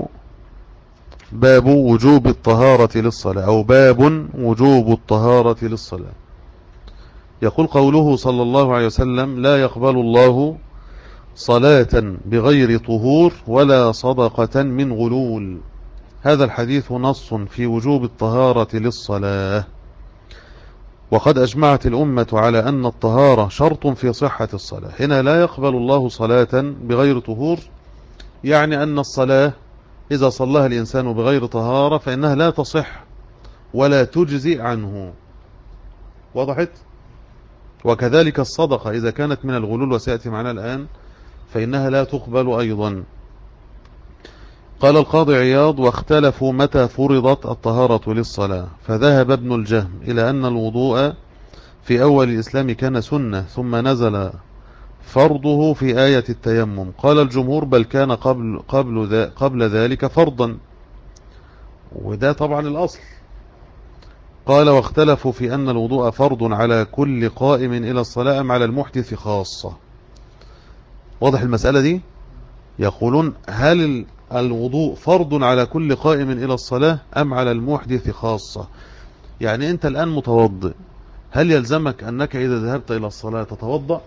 Speaker 1: باب وجوب الطهارة للصلاة، أو باب وجوب الطهارة للصلاة. يقول قوله صلى الله عليه وسلم لا يقبل الله صلاة بغير طهور ولا صدقة من غلول. هذا الحديث نص في وجوب الطهارة للصلاة، وقد أجمعت الأمة على أن الطهارة شرط في صحة الصلاة. هنا لا يقبل الله صلاة بغير طهور، يعني أن الصلاة إذا صلىها الإنسان بغير طهارة فإنها لا تصح ولا تجزئ عنه. وضحت؟ وكذلك الصدقة إذا كانت من الغلول وسيأتي معنا الآن فإنها لا تقبل أيضا. قال القاضي عياض واختلفوا متى فرضت الطهارة للصلاة، فذهب ابن الجهم إلى أن الوضوء في أول الإسلام كان سنة ثم نزل فرضه في آية التيمم. قال الجمهور بل كان قبل ذلك فرضا، وده طبعا الأصل. قال واختلفوا في أن الوضوء فرض على كل قائم إلى الصلاة أم على المحدث خاصة. واضح المسألة دي؟ يقولون هل الوضوء فرض على كل قائم إلى الصلاة أم على المحدث خاصة؟ يعني أنت الآن متوضئ، هل يلزمك أنك إذا ذهبت إلى الصلاة تتوضأ،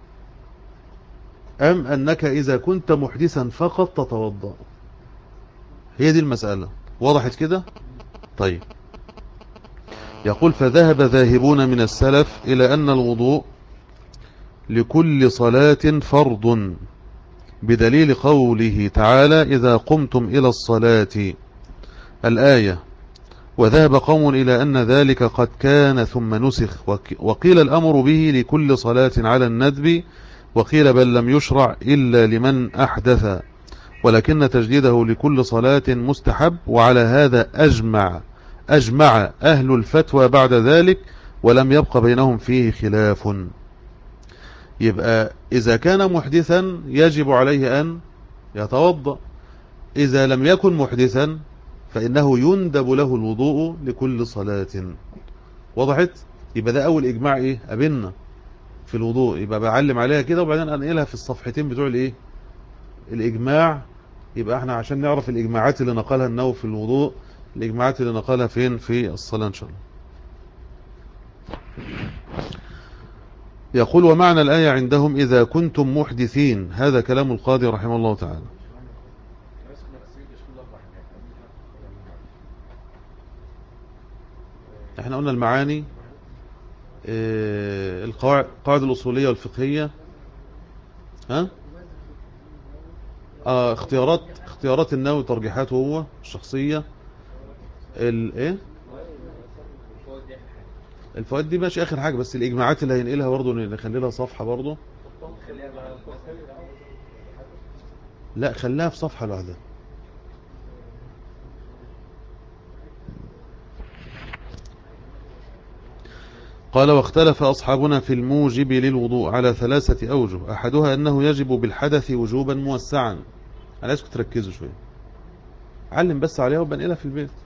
Speaker 1: أم أنك إذا كنت محدثا فقط تتوضأ؟ هي دي المسألة. وضحت كده؟ طيب. يقول فذهب ذاهبون من السلف إلى أن الوضوء لكل صلاة فرض بدليل قوله تعالى إذا قمتم إلى الصلاة الآية، وذهب قوم إلى أن ذلك قد كان ثم نسخ، وقيل الأمر به لكل صلاة على الندب، وقيل بل لم يشرع إلا لمن أحدث، ولكن تجديده لكل صلاة مستحب. وعلى هذا أجمع أهل الفتوى بعد ذلك ولم يبق بينهم فيه خلاف. يبقى إذا كان محدثا يجب عليه أن يتوضأ، إذا لم يكن محدثا فإنه يندب له الوضوء لكل صلاة. وضحت؟ يبقى ده أول إجماع إيه قابلنا في الوضوء، يبقى بعلم عليها كده وبعدين أنقلها في الصفحتين بتوع الإيه الإجماع. يبقى احنا عشان نعرف الإجماعات اللي نقلها النووي في الوضوء، الإجماعات اللي نقلها فين في الصلاة إن شاء الله. يقول ومعنى الآية عندهم إذا كنتم محدثين، هذا كلام القاضي رحمه الله تعالى. احنا قلنا المعاني، القواعد الأصولية والفقهية، ها اختيارات النووي ترجيحاته هو الشخصية، ايه الفوائد دي ماشي اخر حاجة، بس الاجماعات اللي هينقلها برضه نخلي لها صفحة برضه. لا خليها في صفحة لوحدها. قال واختلف أصحابنا في الموجب للوضوء على 3 أوجه، أحدها أنه يجب بالحدث وجوبا موسعا. أنا عايزكم تركزوا شوية، علم بس عليها وبنقلها في البيت.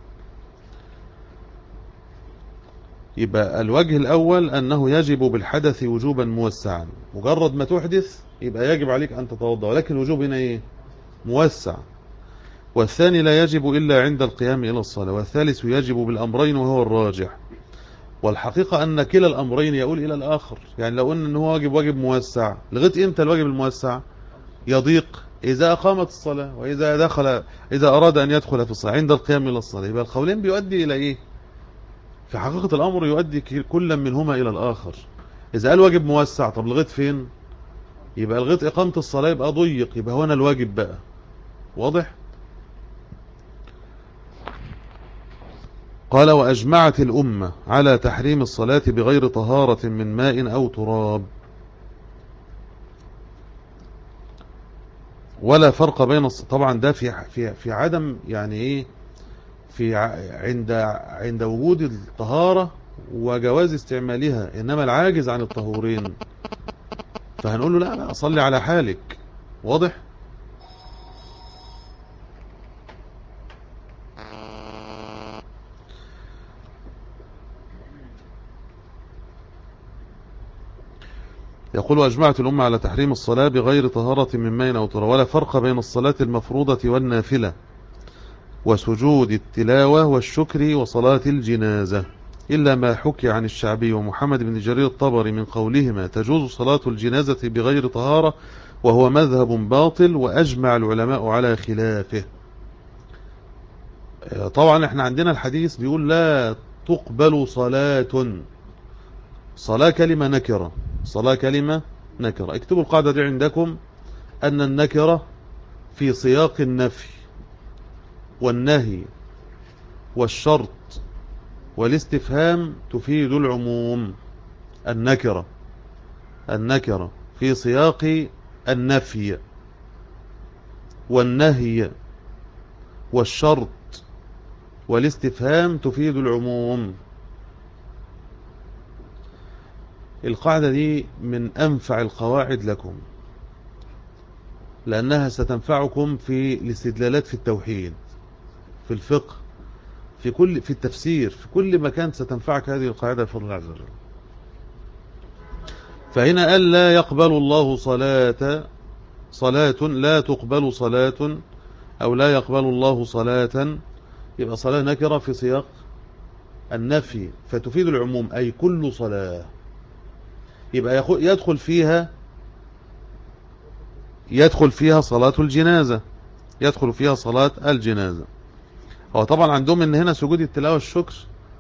Speaker 1: يبقى الوجه الأول أنه يجب بالحدث وجوبا موسعا، مجرد ما تحدث يبقى يجب عليك أن تتوضأ، ولكن الوجوب هنا إيه موسع. والثاني لا يجب إلا عند القيام إلى الصلاة. والثالث يجب بالأمرين وهو الراجح. والحقيقة أن كلا الأمرين يقول إلى الآخر، يعني لو قلنا أنه واجب موسع، لغاية إمتى الواجب الموسع يضيق؟ إذا أقامت الصلاة، إذا أراد أن يدخل في الصلاة عند القيام إلى الصلاة. يبقى القولين بيؤدي إلى إيه؟ في حقيقة الأمر يؤدي كل منهما إلى الآخر. إذا قال واجب موسع، طب لغاية فين؟ يبقى لغاية إقامة الصلاة يبقى ضيق، يبقى هنا الواجب بقى. واضح؟ قال وأجمعت الأمة على تحريم الصلاة بغير طهارة من ماء أو تراب، ولا فرق بين طبعا ده في عدم يعني ايه، عند وجود الطهارة وجواز استعمالها، إنما العاجز عن الطهورين فهنقول له لا صلي على حالك. واضح؟ يقول أجمعت الأمة على تحريم الصلاة بغير طهارة من ماء أو ترى، ولا فرق بين الصلاة المفروضة والنافلة وسجود التلاوة والشكر وصلاة الجنازة، إلا ما حكي عن الشعبي ومحمد بن جرير الطبري من قولهما تجوز صلاة الجنازة بغير طهارة، وهو مذهب باطل وأجمع العلماء على خلافه. طبعا احنا عندنا الحديث بيقول لا تقبل صلاة كلمة نكرة، صلاة كلمة نكرة. اكتبوا القاعدة دي عندكم، أن النكرة في سياق النفي والنهي والشرط والاستفهام تفيد العموم. النكرة في سياق النفي والنهي والشرط والاستفهام تفيد العموم. القاعدة دي من أنفع القواعد لكم، لأنها ستنفعكم في الاستدلالات في التوحيد، في الفقه، في التفسير، في كل مكان ستنفعك هذه القاعدة بفضل الله عز وجل. فهنا قال لا يقبل الله صلاة لا تقبل صلاة، أو لا يقبل الله صلاة، يبقى صلاة نكرة في سياق النفي فتفيد العموم، أي كل صلاة. يبقى يدخل فيها صلاة الجنازة، يدخل فيها صلاة الجنازة. هو طبعا عندهم ان هنا سجود التلاوة والشكر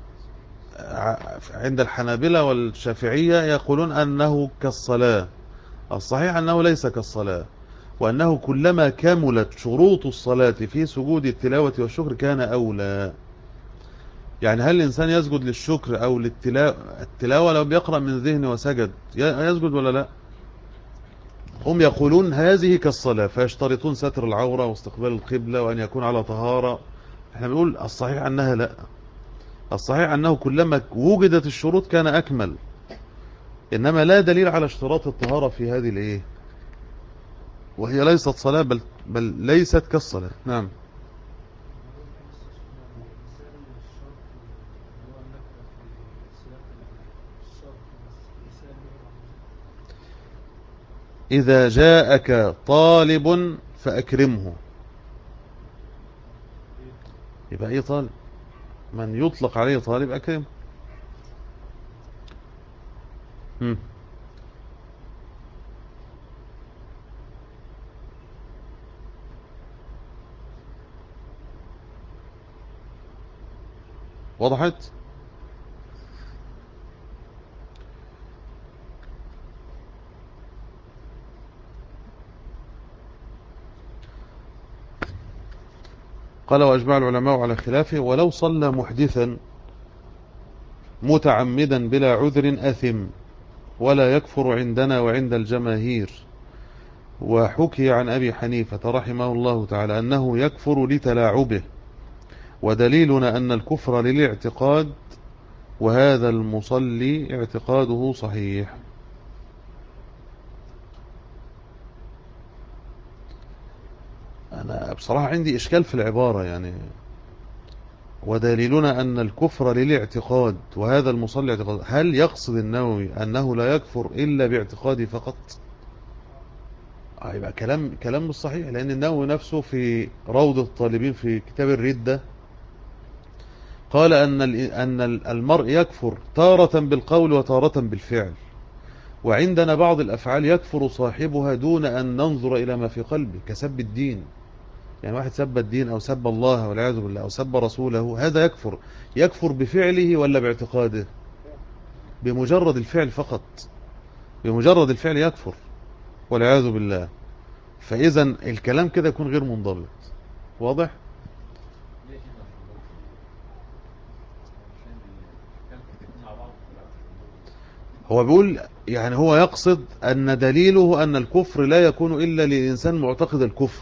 Speaker 1: عند الحنابلة والشافعية يقولون أنه كالصلاة. الصحيح أنه ليس كالصلاة، وأنه كلما كملت شروط الصلاة في سجود التلاوة والشكر كان أولى. يعني هل الإنسان يسجد للشكر أو التلاوة لو بيقرأ من ذهنه وسجد يسجد ولا لا؟ هم يقولون هذه كالصلاة، فيشترطون ستر العورة واستقبال القبلة وأن يكون على طهارة. احنا بنقول الصحيح أنها لا، الصحيح أنه كلما وجدت الشروط كان أكمل، إنما لا دليل على اشتراط الطهارة في هذه الإيه، وهي ليست صلاة بل ليست كالصلاة. نعم. إذا جاءك طالب فأكرمه، يبقى أي طالب، من يطلق عليه طالب أكرمه. وضحت؟ قال وأجمع العلماء على خلافه، ولو صلى محدثا متعمدا بلا عذر أثم ولا يكفر عندنا وعند الجماهير. وحكي عن أبي حنيفة رحمه الله تعالى أنه يكفر لتلاعبه، ودليلنا أن الكفر للاعتقاد، وهذا المصلي اعتقاده صحيح. أنا بصراحة عندي إشكال في العبارة، يعني ودليلنا أن الكفر للاعتقاد وهذا المصلي اعتقاد، هل يقصد النووي أنه لا يكفر إلا باعتقاده فقط؟ يبقى كلام مش صحيح، لأن النووي نفسه في روض الطالبين في كتاب الردة قال أن المرء يكفر تارة بالقول وتارة بالفعل، وعندنا بعض الأفعال يكفر صاحبها دون أن ننظر إلى ما في قلبه، كسب الدين. يعني واحد سب الدين أو سب الله والعياذ بالله أو سب رسوله، هذا يكفر بفعله ولا باعتقاده؟ بمجرد الفعل فقط، بمجرد الفعل يكفر والعياذ بالله. فإذا الكلام كده يكون غير منضبط. واضح؟ هو بيقول يعني هو يقصد أن دليله أن الكفر لا يكون إلا للإنسان معتقد الكفر.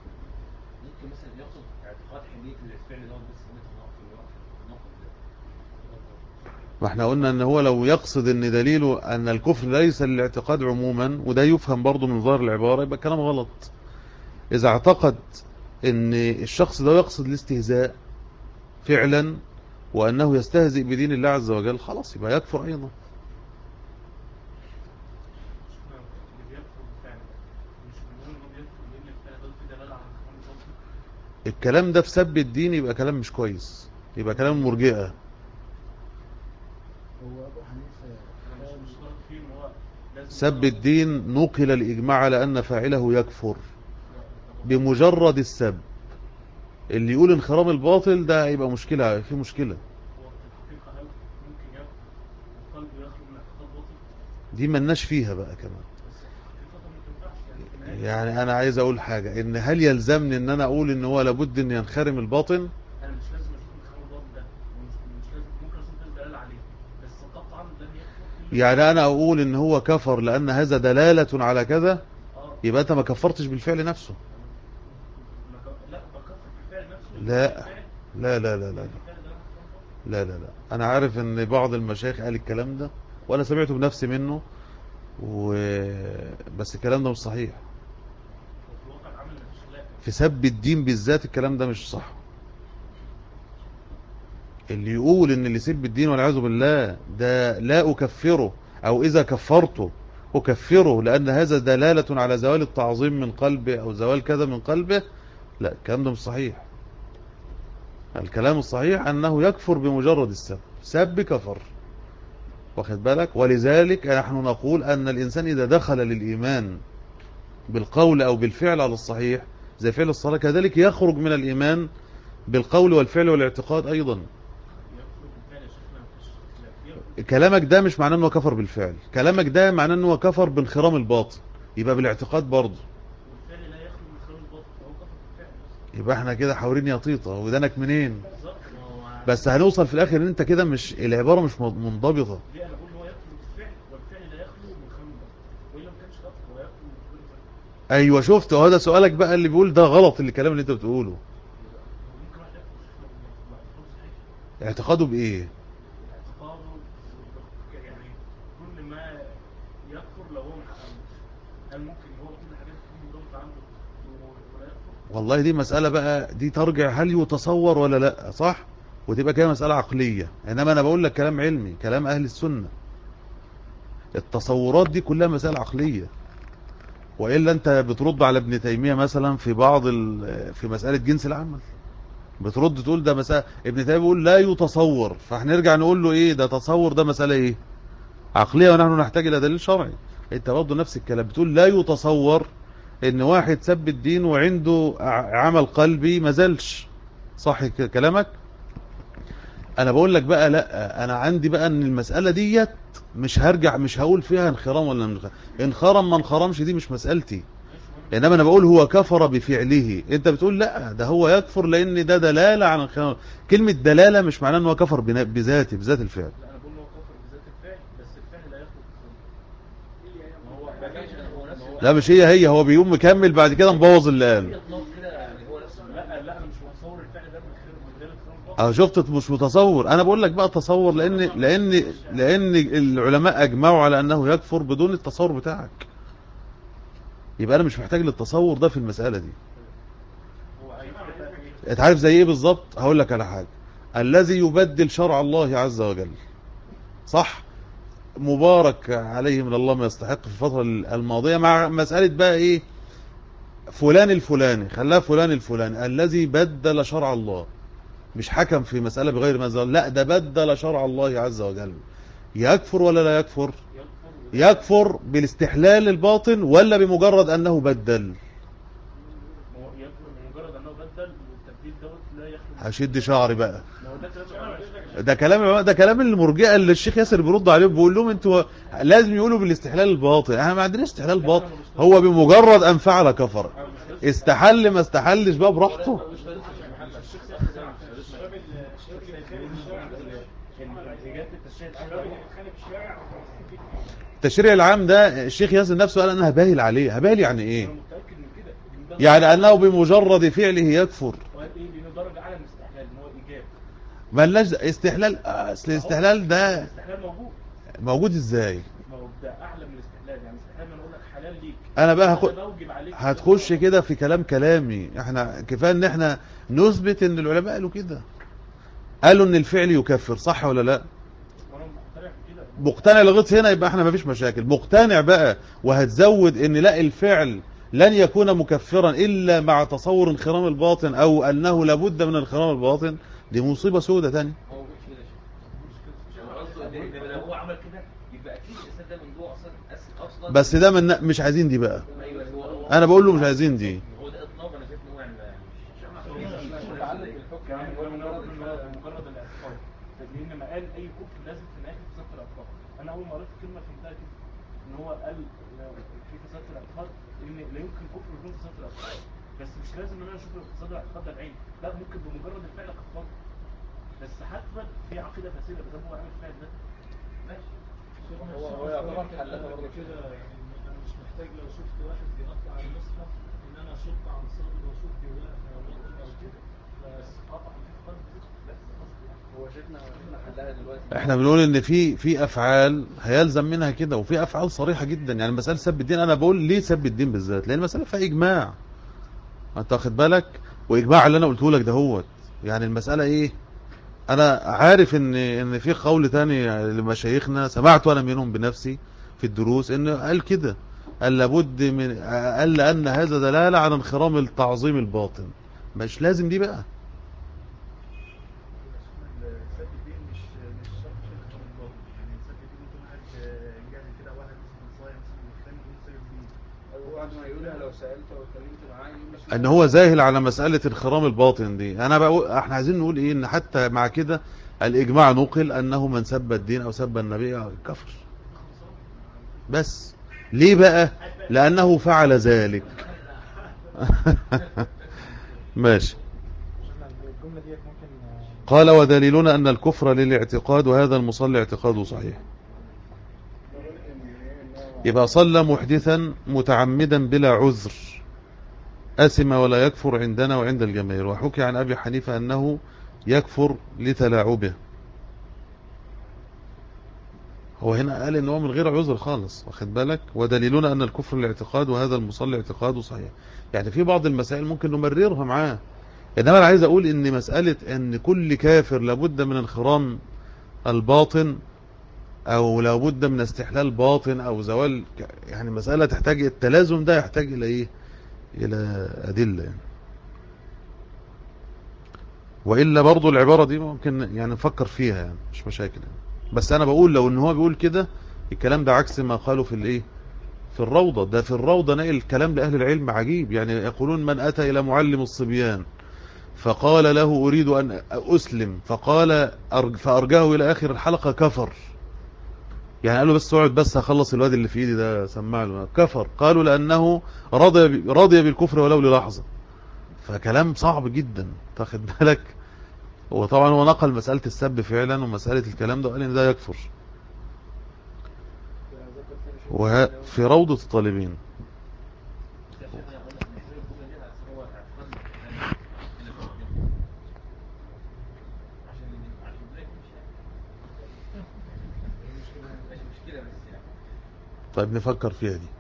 Speaker 3: ممكن مثلا يقصد اعتقاد حمية الفعل ده بس،
Speaker 1: ما احنا قلنا ان هو لو يقصد ان دليله ان الكفر ليس للاعتقاد عموما، وده يفهم برضو من ظاهر العبارة، يبقى كلام غلط. اذا اعتقد ان الشخص ده يقصد الاستهزاء فعلا وانه يستهزئ بدين الله عز وجل، خلاص يبقى يكفر ايضا. الكلام ده في سب الدين يبقى كلام مش كويس، يبقى كلام مرجئة.
Speaker 2: هو ابو حنيفه
Speaker 3: مش شرط فيه ان هو لازم
Speaker 1: سب الدين نقل الإجماع على أن فاعله يكفر بمجرد السب. اللي يقول انخرام الباطل ده يبقى مشكلة، في مشكلة.
Speaker 3: هو في الحقيقه هل ممكن يكفر وقلبه يخرج من اعتقاد باطل؟
Speaker 1: دي ملناش فيها بقى كمان.
Speaker 3: بس حقيقه ما تنفعش يعني.
Speaker 1: يعني أنا عايز أقول حاجة، إن هل يلزمني إن أنا أقول إن هو لابد إن ينخرم الباطن؟
Speaker 3: انا مش لازم اشوف انخرام الباطل ده، مش لازم، ممكن اشوف دلالة عليه، بس قطعا لن يكفر.
Speaker 1: يعني أنا أقول إن هو كفر لأن هذا دلالة على كذا، يبقى أنت ما كفرتش بالفعل نفسه.
Speaker 3: لا بكفر بالفعل نفسه.
Speaker 1: لا لا لا لا لا لا لا لا. أنا عارف إن بعض المشايخ قال الكلام ده وأنا سمعته بنفسي منه بس الكلام ده مش صحيح.
Speaker 3: وفي الواقع العمل مفيش خلاف.
Speaker 1: في سب الدين بالذات الكلام ده مش صح. اللي يقول ان اللي يسب الدين والعياذ بالله ده لا أكفره، أو إذا كفرته أكفره لأن هذا دلالة على زوال التعظيم من قلبه أو زوال كذا من قلبه، لا الكلام ده مش صحيح. الكلام الصحيح أنه يكفر بمجرد السب، سب كفر، واخد بالك. ولذلك نحن نقول أن الإنسان إذا دخل للإيمان بالقول أو بالفعل على الصحيح زي فعل الصلاة، كذلك يخرج من الإيمان بالقول والفعل والاعتقاد أيضا. كلامك ده مش معناه أنه كفر بالفعل، كلامك ده معناه أنه كفر بانخرام الباطن، يبقى بالاعتقاد برضه.
Speaker 3: والفعل لا يخرج من خلال الباطن فهو كفر بالفعل.
Speaker 1: يبقى احنا كده حاورين يا طيطة ودانك منين؟
Speaker 3: بالظبط.
Speaker 1: بس هنوصل في الآخر ان انت كده مش العبارة مش منضبطة.
Speaker 3: ليه انا بقول هو يكفر بالفعل والفعل لا يخرج من خلال الباطن، والا ما كانش كفر، هو يكفر من كل ذنب.
Speaker 1: ايوه شفت، وهذا سؤالك بقى اللي بيقول ده غلط الكلام اللي انت بتقوله.
Speaker 3: ممكن واحد يكفر لو اعتقاده صحيح.
Speaker 1: اعتقاده بايه؟
Speaker 3: اعتقاده يعني كل ما يكفر لو هو ما حققوش، هل ممكن هو كل حاجات تكون منضبطه عنده ولا يكفر؟
Speaker 1: والله دي مسألة بقى، دي ترجع هل يتصور ولا لا، صح؟ وتبقى كده مسألة عقلية. انما انا بقول لك كلام علمي، كلام اهل السنة. التصورات دي كلها مسألة عقلية. وإلا انت بترد على ابن تيمية مثلا في في مسألة جنس العمل، بترد تقول ده مسألة، ابن تيمية بيقول لا يتصور، فهنرجع نقول له ايه ده تصور، ده مسألة ايه عقلية ونحن نحتاج الى دليل شرعي. انت برضه نفس الكلام بتقول لا يتصور ان واحد سب الدين وعنده عمل قلبي ما زالش، صح كلامك. انا بقول لك بقى لا، انا عندي بقى ان المسألة ديت مش هرجع، مش هقول فيها انخرام ولا انخرم ما انخرمش، دي مش مسألتي. انما انا بقول هو كفر بفعله، انت بتقول لا ده هو يكفر لان ده دلالة على الخيانة. كلمة دلالة مش معناه ان هو كفر بذاته، بذات الفعل.
Speaker 3: لا انا بقول هو كفر بذات الفعل، بس الفعل لا يخرج من خلال.
Speaker 1: لا مش هي هو بيقوم مكمل بعد كده مبوظ اللي قال.
Speaker 3: لا انا مش متصور الفعل ده من غير الخير.
Speaker 1: اه شفت مش متصور. انا بقول لك بقى تصور، لان العلماء اجمعوا على انه يكفر بدون التصور بتاعك. يبقى انا مش محتاج للتصور ده في المسألة دي. انت عارف زي ايه بالظبط؟ هقول لك على حاجة. الذي يبدل شرع الله عز وجل، صح، مبارك عليه من الله ما يستحق في الفترة الماضية، مع مسألة بقى ايه فلان الفلاني، خلاها فلان الفلاني الذي بدل شرع الله، مش حكم في مسألة بغير ما انزل، لا ده بدل شرع الله عز وجل، يكفر ولا لا يكفر؟ يكفر بالاستحلال الباطن ولا بمجرد انه بدل؟
Speaker 3: يكفر بمجرد انه بدل، والتبديل دوت لا يخرج.
Speaker 1: هشد شعري بقى.
Speaker 3: ده كلام
Speaker 1: ده كلام المرجئه اللي الشيخ ياسر بيرد عليهم، بيقول لهم انتوا لازم يقولوا بالاستحلال الباطن، احنا ما عندناش استحلال باطن، هو بمجرد ان فعل كفر، استحل ما استحلش بقى براحته. التشريع العام ده الشيخ ياسر نفسه قال انا هباهل عليه. هباهل يعني ايه؟ يعني انه بمجرد فعله يكفر. ملناش استحلال، اصل الاستحلال ده
Speaker 3: الاستحلال موجود.
Speaker 1: موجود ازاي؟
Speaker 3: ما هو ده اعلى من الاستحلال. يعني الاستحلال انا اقول لك حلال ليك،
Speaker 1: انا بقى
Speaker 3: بوجب عليك
Speaker 1: هتخش كده في كلامي. احنا كفايه ان احنا نثبت ان العلماء قالوا كده، قالوا ان الفعل يكفر، صح ولا لا؟
Speaker 3: وانا مقتنع بكده.
Speaker 1: مقتنع لغايه هنا يبقى احنا مفيش مشاكل. مقتنع بقى وهتزود ان لا، الفعل لن يكون مكفرا الا مع تصور انخرام الباطن، او انه لابد من انخرام الباطن، دي مصيبه سودة تاني.
Speaker 4: هو مش كده شيء. هو قصده ان لو هو عمل كده يبقى اكيد الانسان ده من جوه اصلا
Speaker 1: بس ده من مش عايزين دي بقى.
Speaker 4: ايوه هو
Speaker 1: انا بقول له مش عايزين دي.
Speaker 4: هو ده اطلاق. انا شايف ان هو يعني
Speaker 3: مش متعلق بالحكم. يعني هو مجرد الاعتقاد. لان ما قال اي كفر لازم في الاخر فساد في الاعتقاد. انا اول ما قريت الكلمه فهمتها كده، ان هو قال في فساد في الاعتقاد، ان لا يمكن كفر بدون فساد في الاعتقاد. بس مش لازم ان انا اشوف فساد الاعتقاد ده بعيني، لا، ممكن بمجرد الفعل كفاره. بس حتما في عقيده فاسده بدل هو عامل الفعل ده. ماشي.
Speaker 2: هو يعتبر حلها برضه كده. انا مش محتاج لو شفت واحد بيقطع المصحف ان انا اشق عن صدره واشوف جواه فوضع او كده، بس قطع في قلب. بس
Speaker 4: هو شفنا حلها دلوقتي.
Speaker 1: احنا بنقول ان في افعال هيلزم منها كده، وفي افعال صريحه جدا. يعني مساله سب الدين، انا بقول ليه سب الدين بالذات؟ لان المساله فيها اجماع، انت واخد بالك، واجماع اللي انا قلته لك ده هو. يعني المساله ايه؟ انا عارف ان في قول تاني لمشايخنا سمعته انا منهم بنفسي في الدروس، انه قال كده، قال لابد من، قال لان هذا دلاله على انخرام التعظيم الباطن. مش لازم دي بقى.
Speaker 3: سب الدين مش شرط في الخطاب الباطن. يعني سب الدين ممكن واحد جاهل كده، واحد مثلا صايم مثلا بيتخانق يقول سب الدين.
Speaker 2: او بعد ما يقولها لو سالته او اتكلمت معاه يقول لك
Speaker 1: ان هو زاهل على مسألة انخرام الباطن دي. انا بقول احنا عايزين نقول ايه، ان حتى مع كده الاجماع نقل انه من سب الدين او سب النبي كفر. بس ليه بقى؟ لانه فعل ذلك. ماشي.
Speaker 2: الجمله ديت ممكن
Speaker 1: قال ودليلنا ان الكفر للاعتقاد وهذا المصلي اعتقاده صحيح. يبقى صلى محدثا متعمدا بلا عذر أثم ولا يكفر عندنا وعند الجماهير. وحكي عن أبي حنيفة أنه يكفر لتلاعبه. هو هنا قال إنه من غير عذر خالص، واخد بالك. ودليلنا أن الكفر الاعتقاد وهذا المصلي اعتقاده صحيح. يعني في بعض المسائل ممكن نمررها معاه، إنما أنا عايز أقول إن مسألة أن كل كافر لابد من انخرام الباطن أو لابد من استحلال باطن أو زوال، يعني مسألة تحتاج التلازم ده، يحتاج إلى إيه؟ إلى أدلة يعني. وإلا برضو العبارة دي ممكن يعني نفكر فيها، يعني مش مشاكل يعني. بس أنا بقول لو إن هو بيقول كده، الكلام ده عكس ما قالوا في الإيه، في الروضة. ده في الروضة نقل الكلام لأهل العلم عجيب. يعني يقولون من أتى إلى معلم الصبيان فقال له أريد أن أسلم فأرجاه إلى آخر الحلقة كفر. يعني قالوا بس اقعد بس هخلص الواد اللي في ايدي ده، سمع له كفر. قالوا لأنه رضي بالكفر ولو للحظة. فكلام صعب جدا، تاخد بالك. وطبعا هو نقل مسألة السب فعلا ومسألة الكلام ده، وقال ان ده يكفر. وفي روضة الطالبين. طيب نفكر فيها دي.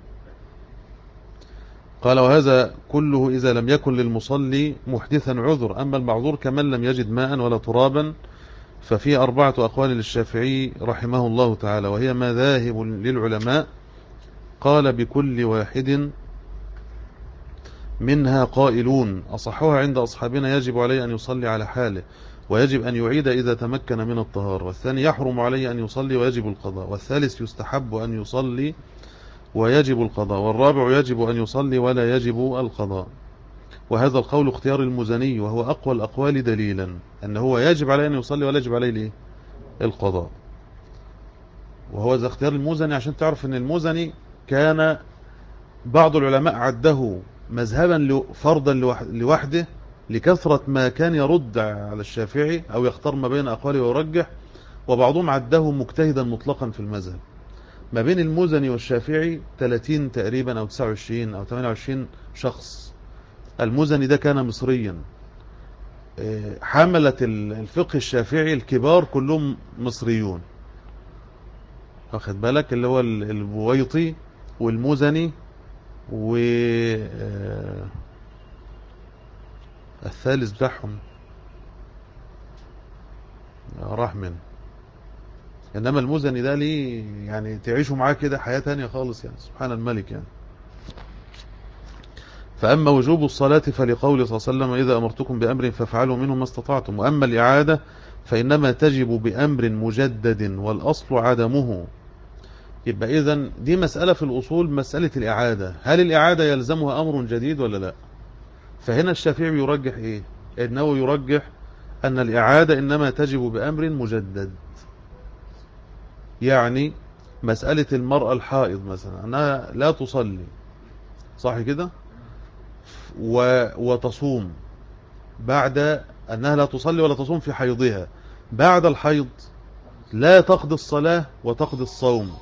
Speaker 1: قال وهذا كله إذا لم يكن للمصلي محدثا عذر. أما المعذور كمن لم يجد ماء ولا ترابا ففي 4 أقوال للشافعي رحمه الله تعالى، وهي مذاهب للعلماء. قال بكل واحد منها قائلون أصحوها عند أصحابنا يجب عليه أن يصلي على حاله ويجب أن يعيد إذا تمكن من الطهارة. والثاني يحرم عليه أن يصلي ويجب القضاء. والثالث يستحب أن يصلي ويجب القضاء. والرابع يجب أن يصلي ولا يجب القضاء. وهذا القول اختيار المزني وهو أقوى الأقوال دليلا، أنه هو يجب عليه أن يصلي ولا يجب عليه ليه القضاء. وهو ذا اختيار المزني عشان تعرف أن المزني كان بعض العلماء عده مذهبا فرضا لوحده لكثرة ما كان يرد على الشافعي أو يختار ما بين أقواله ويرجح، وبعضهم عده مجتهدا مطلقا في المذهب. ما بين المزني والشافعي 30 تقريبا أو 29 أو 28 شخص. المزني ده كان مصريا، حملة الفقه الشافعي الكبار كلهم مصريون، واخد بالك، اللي هو البويطي والمزني والثالث بتاعهم راح من. انما المزني ده ليه يعني تعيشوا معاه كده حياة تانية خالص يعني، سبحان الملك يعني. فأما وجوب الصلاة فلقوله صلى الله عليه وسلم إذا أمرتكم بأمر فافعلوا منه ما استطعتم، وأما الإعادة فإنما تجب بأمر مجدد والأصل عدمه. يبقى إذن دي مسألة في الأصول، مسألة الإعادة، هل الإعادة يلزمها أمر جديد ولا لا؟ فهنا الشافعي يرجح إيه؟ إنه يرجح أن الإعادة إنما تجب بأمر مجدد. يعني مسألة المرأة الحائض مثلا أنها لا تصلي، صح كده، وتصوم بعد أنها لا تصلي ولا تصوم في حيضها، بعد الحيض لا تقضي الصلاة وتقضي الصوم.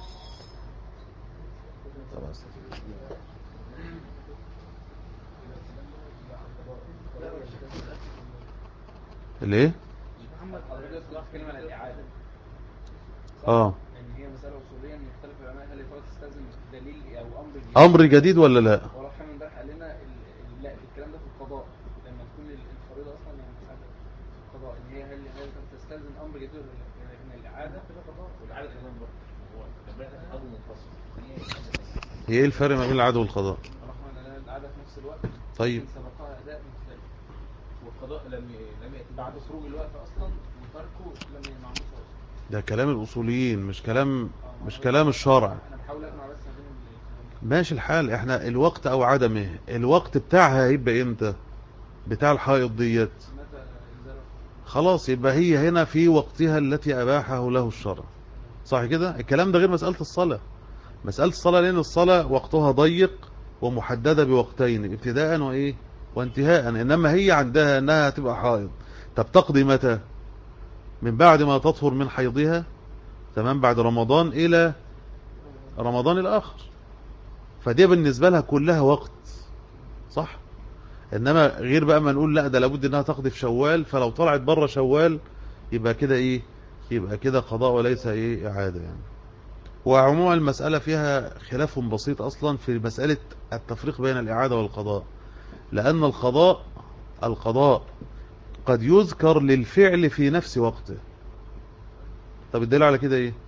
Speaker 1: ليه؟
Speaker 5: محمد حضرتك بتتكلم عن الإعادة، يعني هي مسألة أصولية إن يختلف العلماء هل الفرض تستلزم دليل أو
Speaker 1: أمر جديد ولا لا؟
Speaker 5: ورا حامد امبارح قال لنا لا، الكلام ده في القضاء لما تكون الفريضة أصلا يعني مسألة في القضاء إن هي هل تستلزم أمر جديد ولا لا، لكن الإعادة كده قضاء والإعادة كمان برضه هو أمر منفصل.
Speaker 1: هي إيه الفرق ما بين العادة والقضاء؟
Speaker 5: العادة في نفس الوقت
Speaker 1: طيب
Speaker 5: سبقها أداء مختلف، والقضاء لم يأتي بعد خروج الوقت أصلا وتركه لم يمعنوش أصلا.
Speaker 1: ده كلام الأصوليين، مش كلام الشرع.
Speaker 5: أنا بحاول أجمع بس ما بين
Speaker 1: ماشي الحال، احنا الوقت او عدمه، الوقت بتاعها هيبقى امتى؟ بتاع الحائض ديت خلاص، يبقى هي هنا في وقتها التي اباحه له الشرع، صح كده. الكلام ده غير مسألة الصلاة. مسألة الصلاة لان الصلاة وقتها ضيق ومحددة بوقتين، ابتداء وايه وانتهاء، انما هي عندها انها هتبقى حائض. طب تقضي متى؟ من بعد ما تطهر من حيضها، تمام، بعد رمضان الى رمضان الاخر، فدي بالنسبة لها كلها وقت، صح. انما غير بقى ما نقول لا ده لابد انها تقضي في شوال، فلو طلعت بره شوال يبقى كده ايه؟ يبقى كده قضاء وليس ايه اعادة يعني. وعموما المسألة فيها خلاف بسيط اصلا في مسألة التفريق بين الاعادة والقضاء، لان القضاء قد يذكر للفعل في نفس وقته. طب الدليل على كده ايه؟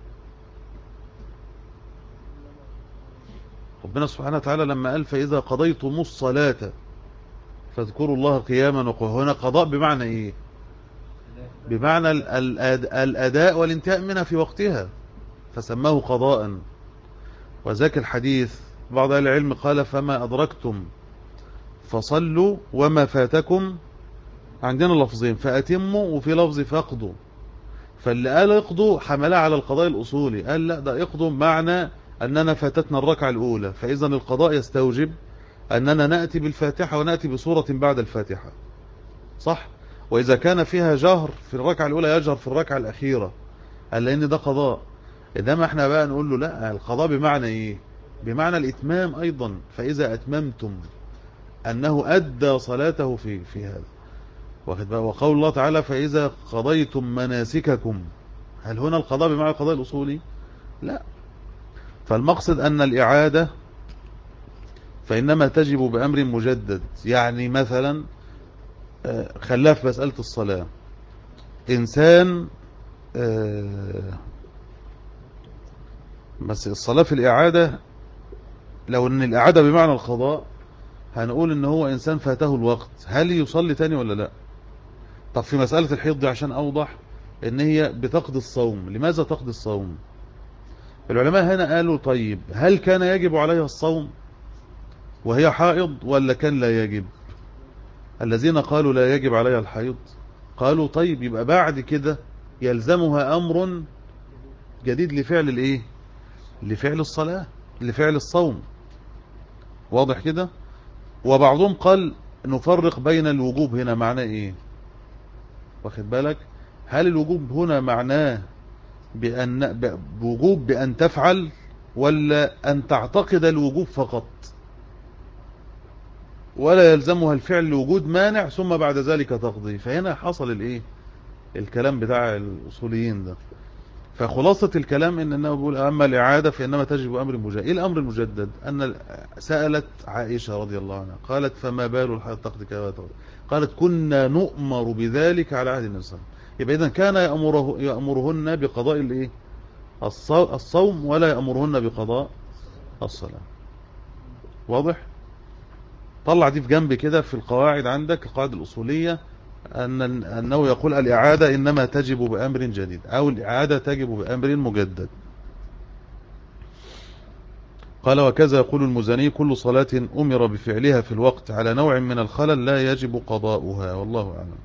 Speaker 1: ربنا سبحانه وتعالى لما قال فإذا قضيتم الصلاة فاذكروا الله قياما وقعودا، هنا قضاء بمعنى ايه؟ بمعنى الأداء والانتهاء منها في وقتها، فسماه قضاء. وذاك الحديث بعض أهل العلم قال فما أدركتم فصلوا وما فاتكم، عندنا لفظين فأتموا وفي لفظ فاقضوا. فاللي قال اقضوا حملها على القضاء الأصولي، قال لا ده اقضوا معنى أننا فاتتنا الركعة الأولى، فإذا القضاء يستوجب أننا نأتي بالفاتحة ونأتي بسورة بعد الفاتحة، صح. وإذا كان فيها جهر في الركعة الأولى يجهر في الركعة الأخيرة، قال لأن ده قضاء. إنما احنا بقى نقول له لا، القضاء بمعنى إيه؟ بمعنى الإتمام أيضا، فإذا أتممتم أنه أدى صلاته في هذا. وقول الله تعالى فإذا قضيتم مناسككم، هل هنا القضاء بمعنى القضاء الأصولي؟ لا. فالمقصد أن الإعادة فإنما تجب بأمر مجدد. يعني مثلا خلاف في مسألة الصلاة، إنسان بس الصلاة في الإعادة، لو أن الإعادة بمعنى القضاء هنقول أن هو إنسان فاته الوقت، هل يصلي تاني ولا لا؟ طب في مسألة الحيض دي عشان أوضح أن هي بتقضي الصوم. لماذا تقضي الصوم؟ العلماء هنا قالوا طيب هل كان يجب عليها الصوم وهي حائض ولا كان لا يجب؟ الذين قالوا لا يجب عليها الحيض قالوا طيب يبقى بعد كده يلزمها أمر جديد لفعل الايه؟ لفعل الصلاة، لفعل الصوم، واضح كده. وبعضهم قال نفرق بين الوجوب هنا معناه ايه، واخد بالك، هل الوجوب هنا معناه بوجوب بأن تفعل ولا أن تعتقد الوجوب فقط؟ ولا يلزمها الفعل لوجود مانع ثم بعد ذلك تقضي. فهنا حصل الايه الكلام بتاع الأصوليين ده. فخلاصة الكلام انه بيقول اما الإعادة فإنما تجب أمر مجدد. ايه الأمر المجدد؟ ان سألت عائشة رضي الله عنها قالت فما بال الحيض تقضي كما تقضي؟ قالت كنا نؤمر بذلك على عهد النبي صلى الله عليه وسلم. يبقى إذن كان يأمرهن بقضاء الايه الصوم ولا يأمرهن بقضاء الصلاة. واضح؟ طلع دي في جنب كده في القواعد عندك، القواعد الأصولية، أنه يقول الإعادة إنما تجب بأمر جديد أو الإعادة تجب بأمر مجدد. قال وكذا يقول المزني كل صلاة أمر بفعلها في الوقت على نوع من الخلل لا يجب قضاؤها، والله أعلم.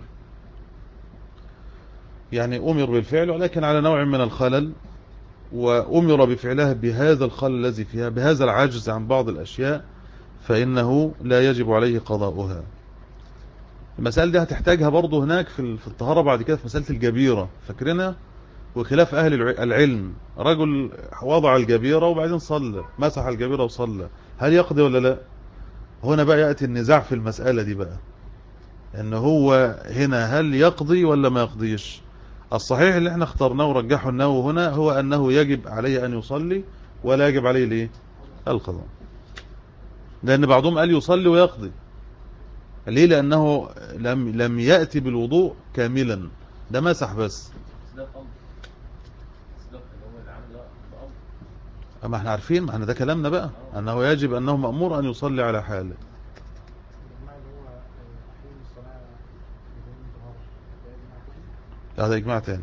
Speaker 1: يعني أمر بالفعل ولكن على نوع من الخلل، وأمر بفعلها بهذا الخلل الذي فيها، بهذا العجز عن بعض الأشياء، فإنه لا يجب عليه قضاؤها. المسألة دي هتحتاجها برضو هناك في الطهارة بعد كده في مسألة الجبيرة، فاكرينها؟ وخلاف أهل العلم، رجل وضع الجبيرة وبعدين صلى، مسح الجبيرة وصلى، هل يقضي ولا لا؟ هنا بقى يأتي النزاع في المسألة دي بقى، ان هو هنا هل يقضي ولا ما يقضيش. الصحيح اللي احنا اخترناه ورجحه النووي هنا هو انه يجب عليه ان يصلي ولا يجب عليه الايه القضاء، لان بعضهم قال يصلي ويقضي. ليه؟ لانه لم يأتي بالوضوء كاملا، ده مسح بس.
Speaker 4: ده الأمر ده اللي هو اللي عامل ده بأمر.
Speaker 1: اما احنا عارفين، ما احنا ده كلامنا بقى، انه يجب انه مأمور ان يصلي على حاله.
Speaker 2: الإجماع اللي هو تحريم الصلاة بدون طهارة ده إجماع كلي؟
Speaker 1: هذا اجماع تاني.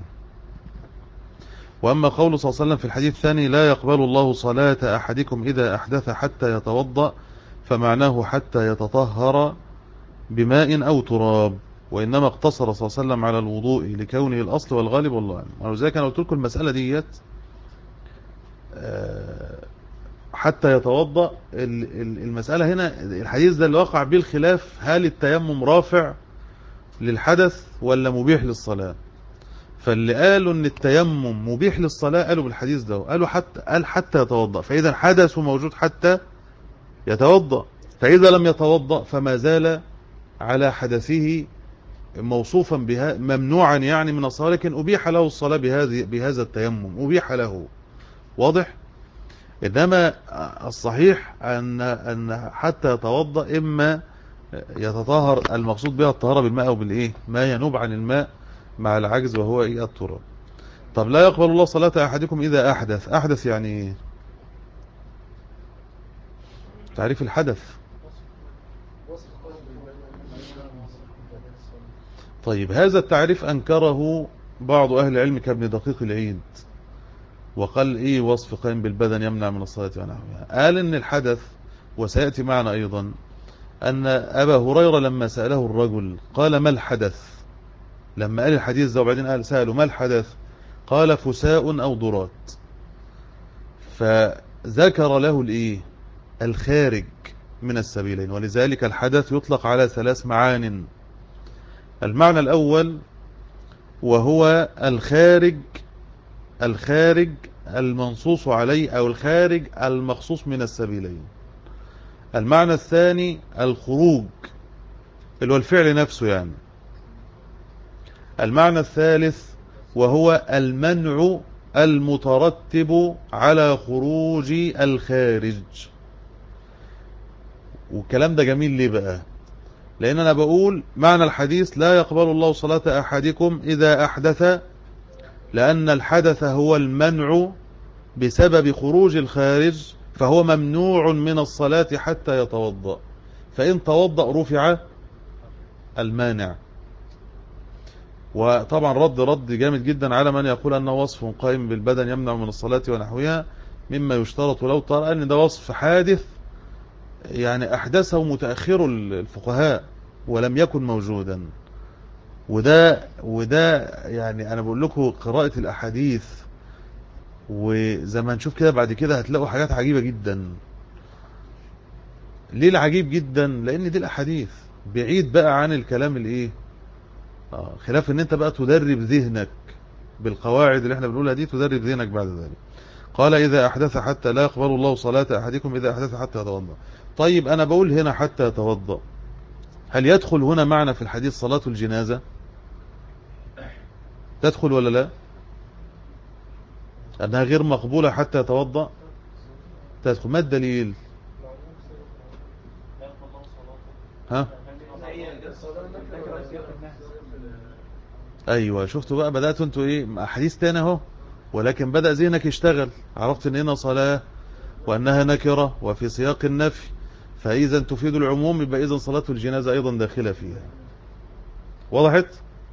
Speaker 1: واما قوله صلى الله عليه وسلم في الحديث الثاني لا يقبل الله صلاة احدكم اذا احدث حتى يتوضأ، فمعناه حتى يتطهر بماء او تراب، وانما اقتصر صلى الله عليه وسلم على الوضوء لكونه الاصل والغالب، والله اعلم. ولذلك انا قلت لكم المسألة ديت حتى يتوضأ، المسألة هنا الحديث ده اللي وقع به الخلاف، هل التيمم رافع للحدث ولا مبيح للصلاة؟ فاللي قالوا ان التيمم مبيح للصلاة قالوا بالحديث ده، قالوا حتى يتوضأ، فإذا الحدث موجود حتى يتوضأ، فإذا لم يتوضأ فما زال على حدثه موصوفا بها ممنوعا يعني من الصلاة، لكن أبيح له الصلاة بهذا التيمم، أبيح له. واضح؟ إنما الصحيح أن حتى يتوضأ إما يتطهر، المقصود بها الطهارة بالماء أو بالإيه ما ينوب عن الماء مع العجز وهو إيه التراب. طب لا يقبل الله صلاة أحدكم إذا أحدث. أحدث يعني إيه؟ تعريف الحدث. طيب هذا التعريف أنكره بعض أهل العلم كابن دقيق العيد، وقال إيه وصف قائم بالبدن يمنع من الصلاة ونحوها. قال إن الحدث، وسيأتي معنا أيضا أن أبا هريرة لما سأله الرجل قال ما الحدث، لما قال الحديث ده وبعدين قال سأله ما الحدث، قال فساء أو ضرات، فذكر له الإيه الخارج من السبيلين. ولذلك الحدث يطلق على 3 معان. المعنى الأول وهو الخارج المنصوص عليه أو الخارج المخصوص من السبيلين. المعنى الثاني الخروج اللي هو الفعل نفسه يعني. المعنى الثالث وهو المنع المترتب على خروج الخارج. والكلام ده جميل ليه بقى؟ لأن أنا بقول معنى الحديث لا يقبل الله صلاة أحدكم إذا أحدث، لأن الحدث هو المنع بسبب خروج الخارج، فهو ممنوع من الصلاة حتى يتوضأ، فإن توضأ رفع المانع. وطبعا رد جامد جدا على من يقول أنه وصف قائم بالبدن يمنع من الصلاة ونحوها، مما يشترط لو ترى أن ده وصف حادث يعني أحدثه متأخر الفقهاء ولم يكن موجودا. وده يعني أنا بقول لكم قراءة الأحاديث وزي ما نشوف كده بعد كده هتلاقوا حاجات عجيبة جدا. ليه العجيب جدا؟ لأن دي الأحاديث بعيد بقى عن الكلام الإيه خلاف ان انت بقى تدرب ذهنك بالقواعد اللي احنا بنقولها دي، تدرب ذهنك بعد ذلك. قال إذا أحدث حتى لا يقبل الله صلاة أحدكم إذا أحدث حتى يتوضأ. طيب أنا بقول هنا حتى يتوضأ، هل يدخل هنا معنا في الحديث صلاة الجنازة؟ تدخل ولا لا؟ أنها غير مقبولة حتى يتوضأ؟ تدخل. ما الدليل؟ ها؟ ايوه، شفتوا بقى، بدأتوا انتوا ايه احاديث تاني اهو، ولكن بدأ ذهنك يشتغل، عرفت ان هنا صلاة وانها نكرة وفي سياق النفي، فاذا تفيد العموم، يبقى اذا صلاة الجنازة ايضا داخلة فيها. وضحت؟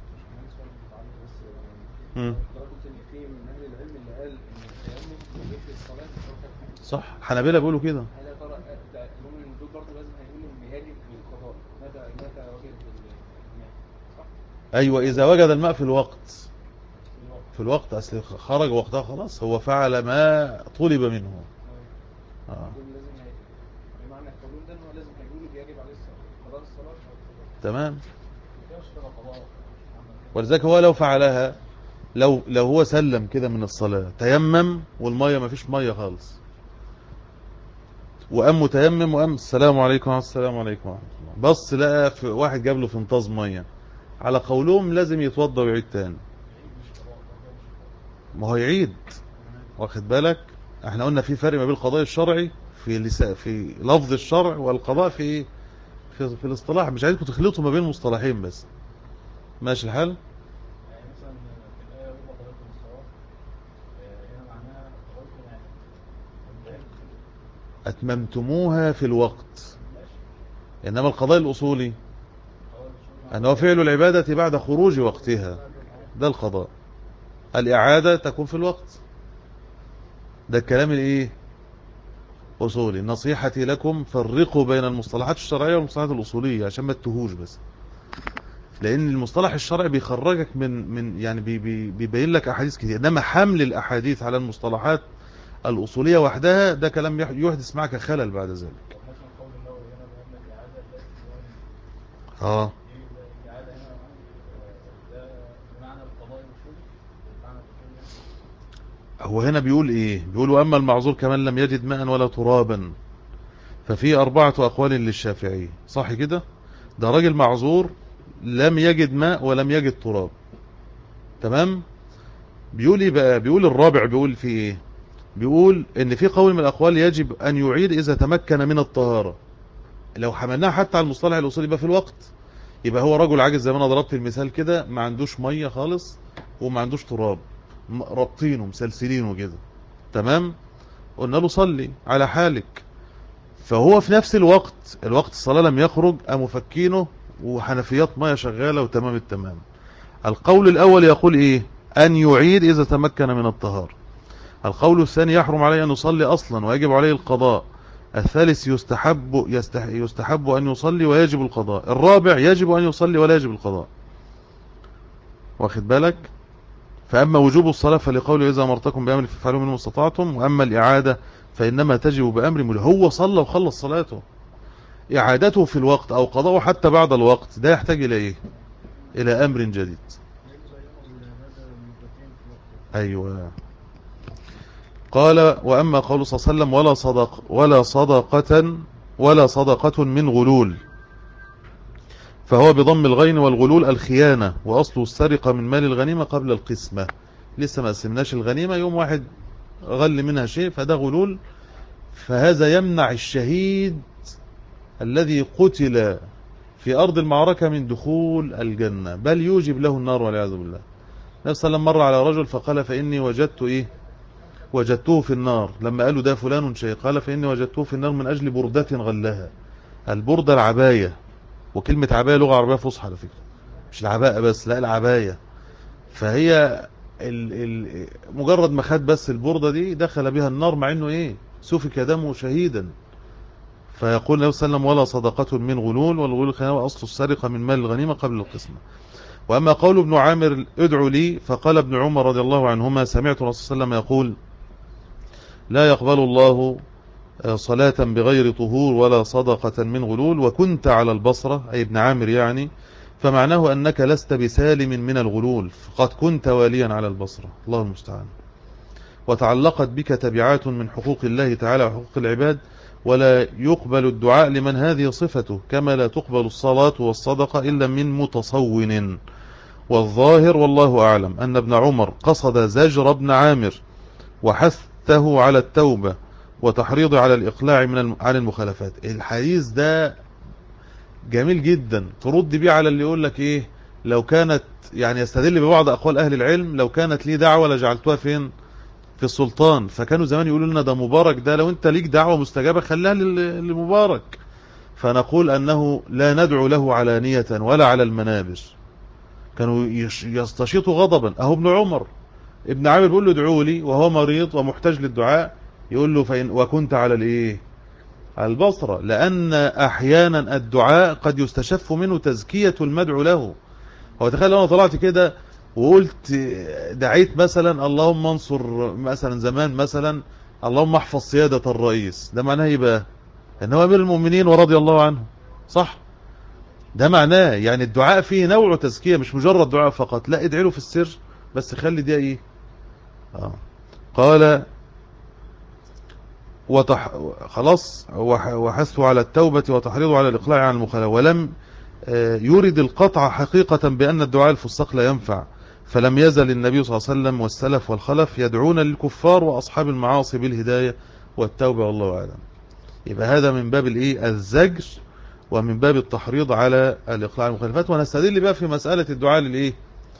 Speaker 1: صح، حنابلة بيقولوا كده.
Speaker 5: هل يا ترى هم دول برضه لازم هيقولوا ان يجب القضاء متى وجد الماء، صح؟
Speaker 1: ايوه، اذا وجد الماء في الوقت، في الوقت، اصل خرج وقتها خلاص، هو فعل ما طلب منه.
Speaker 5: دول لازم بمعنى القانون ده ان هو لازم هيقولوا بيجب عليه قضاء الصلاه او القضاء.
Speaker 1: تمام. ولذلك هو لو فعلها، لو هو سلم كده من الصلاة، تيمم والمية ما فيش مية خالص، وقام متيمم وقام السلام عليكم السلام عليكم ورحمة الله، بص لقى في واحد جاب له فنطاز مية، على قولهم لازم يتوضى ويعيد تاني. ما هو يعيد، واخد بالك؟ احنا قلنا في فرق ما بين القضاء الشرعي في لفظ الشرع، والقضاء في الاصطلاح. مش عايزكم تخلطوا ما بين المصطلحين بس. ماشي الحال؟
Speaker 2: يعني مثلا في الآية ربما قضيتم الصلاة، هنا معناها قضيتم يعني
Speaker 1: أتممتموها في الوقت. إنما القضاء الأصولي أنه فعل العبادة بعد خروج وقتها، ده القضاء. الإعادة تكون في الوقت. ده الكلام الإيه؟ أصولي. نصيحتي لكم فرقوا بين المصطلحات الشرعية والمصطلحات الأصولية عشان ما تتوهوش بس، لأن المصطلح الشرعي بيخرجك من يعني بيبين لك أحاديث كتير، إنما حمل الأحاديث على المصطلحات الأصولية وحدها ده كلام يحدث معك خلل بعد ذلك.
Speaker 2: مثلا قول النووي هنا بأن الإعادة
Speaker 1: اه
Speaker 2: الإعادة هنا ده بمعنى القضاء الأصولي، بمعنى الأصولي.
Speaker 1: هو هنا بيقول ايه؟ بيقول واما المعذور كمن لم يجد ماء ولا ترابا ففي 4 أقوال للشافعي. صح كده؟ ده راجل معذور لم يجد ماء ولم يجد تراب، تمام؟ بيقول ايه بقى؟ بيقول الرابع، بيقول في ايه؟ بيقول ان في قول من الاقوال يجب ان يعيد اذا تمكن من الطهارة. لو حملناها حتى على المصطلح الاصولي يبقى في الوقت، يبقى هو رجل عاجز زي ما انا ضربت المثال كده، ما عندوش مية خالص وما عندوش تراب، رابطينه مسلسلينه كده، تمام؟ قلنا له صلي على حالك، فهو في نفس الوقت الصلاة لم يخرج، قاموا فكينه وحنفيات مية شغالة وتمام التمام. القول الأول يقول إيه؟ أن يعيد إذا تمكن من الطهارة. القول الثاني يحرم عليه أن يصلي أصلا ويجب عليه القضاء. الثالث يستحب أن يصلي ويجب القضاء. الرابع يجب أن يصلي ولا يجب القضاء. واخد بالك؟ فأما وجوب الصلاة فلقوله إذا أمرتكم بأمر فافعلوا منه استطعتم، وأما الإعادة فإنما تجب بأمر ملك. هو صلى وخلص صلاته، إعادته في الوقت أو قضاءه حتى بعد الوقت ده يحتاج إلى إيه؟ إلى أمر جديد. أيوة. قال وأما قول صلى الله عليه وسلم ولا صدقة من غلول، فهو بضم الغين والغلول الخيانة، وأصل السرقة من مال الغنيمة قبل القسمة. لسه ما قسمناش الغنيمة، يوم واحد غل منها شيء فده غلول، فهذا يمنع الشهيد الذي قتل في أرض المعركة من دخول الجنة، بل يوجب له النار والعياذ بالله. النبي صلى الله عليه وسلم مر على رجل فقال فإني وجدته في النار. لما قالوا ده فلان شيء، قال فإني وجدته في النار من أجل بردة غلها. البردة العباية، وكلمة عباية لغة عربية فصحى على فكرة، مش العباءة بس، لا العباية. فهي مجرد ما خد بس البردة دي دخل بها النار، مع انه سفك دمه شهيدا. فيقول النبي صلى الله عليه وسلم ولا صدقة من غلول، والغلول خيانة، أصل السرقة من مال الغنيمة قبل القسمة. وأما قول ابن عامر ادعوا لي، فقال ابن عمر رضي الله عنهما سمعت الرسول صلى الله عليه وسلم يقول لا يقبل الله صلاة بغير طهور ولا صدقة من غلول، وكنت على البصرة، أي ابن عامر يعني، فمعناه أنك لست بسالم من الغلول، فقد كنت واليا على البصرة. الله المستعان. وتعلقت بك تبعات من حقوق الله تعالى وحقوق العباد، ولا يقبل الدعاء لمن هذه صفته، كما لا تقبل الصلاة والصدقة إلا من متصون. والظاهر والله أعلم أن ابن عمر قصد زجر ابن عامر وحثه على التوبة وتحريضه على الإقلاع عن المخالفات. الحديث ده جميل جدا، ترد بيه على اللي يقول لك ايه، لو كانت يعني يستدل ببعض أقوال أهل العلم، لو كانت لي دعوة لجعلتها فين؟ في السلطان. فكانوا زمان يقولوا لنا ده مبارك، ده لو انت ليك دعوة مستجابة خليها لمبارك. فنقول أنه لا ندعو له علانية ولا على المنابر، كانوا يستشيطوا غضبا. اهو ابن عمر ابن عامر بيقول له ادعوا لي وهو مريض ومحتاج للدعاء، يقول له فإن وكنت على الايه؟ على البصرة. لأن أحيانا الدعاء قد يستشف منه تزكية المدعو له. هو تخيل لو أنا طلعت كده وقلت دعيت مثلا اللهم انصر، مثلا زمان مثلا اللهم احفظ سيادة الرئيس، ده معناه يبقى ان هو امير المؤمنين ورضي الله عنه، صح؟ ده معناه يعني الدعاء فيه نوع تزكية، مش مجرد دعاء فقط، لا ادعي له في السر بس خلي دي ايه. قال خلاص وحثه على التوبة وتحريضه على الإقلاع عن المخالفة، ولم يرد القطع حقيقة بأن الدعاء الفساق لا ينفع، فلم يزل النبي صلى الله عليه وسلم والسلف والخلف يدعون للكفار وأصحاب المعاصي بالهداية والتوبة، والله أعلم. يبقى هذا من باب الايه؟ الزجر، ومن باب التحريض على الإقلاع عن المخالفات. ونستدل بقى في مسألة الدعاء للايه؟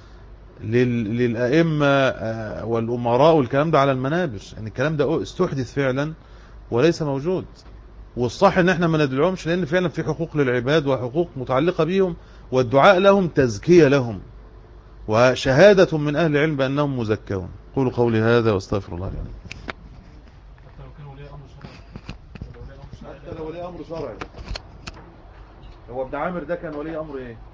Speaker 1: للأئمة والأمراء والكلام ده على المنابر، يعني الكلام ده استحدث فعلا وليس موجود. والصح ان احنا ما ندعوهمش، لان فعلا في حقوق للعباد وحقوق متعلقة بهم، والدعاء لهم تزكية لهم وشهادة من اهل العلم بانهم مزكون. قولوا قولي هذا واستغفر الله لي.
Speaker 2: حتى لو كان ولي امر شرعي.
Speaker 1: حتى لو ولي امر شرعي. هو ابن عامر ده كان ولي امر ايه؟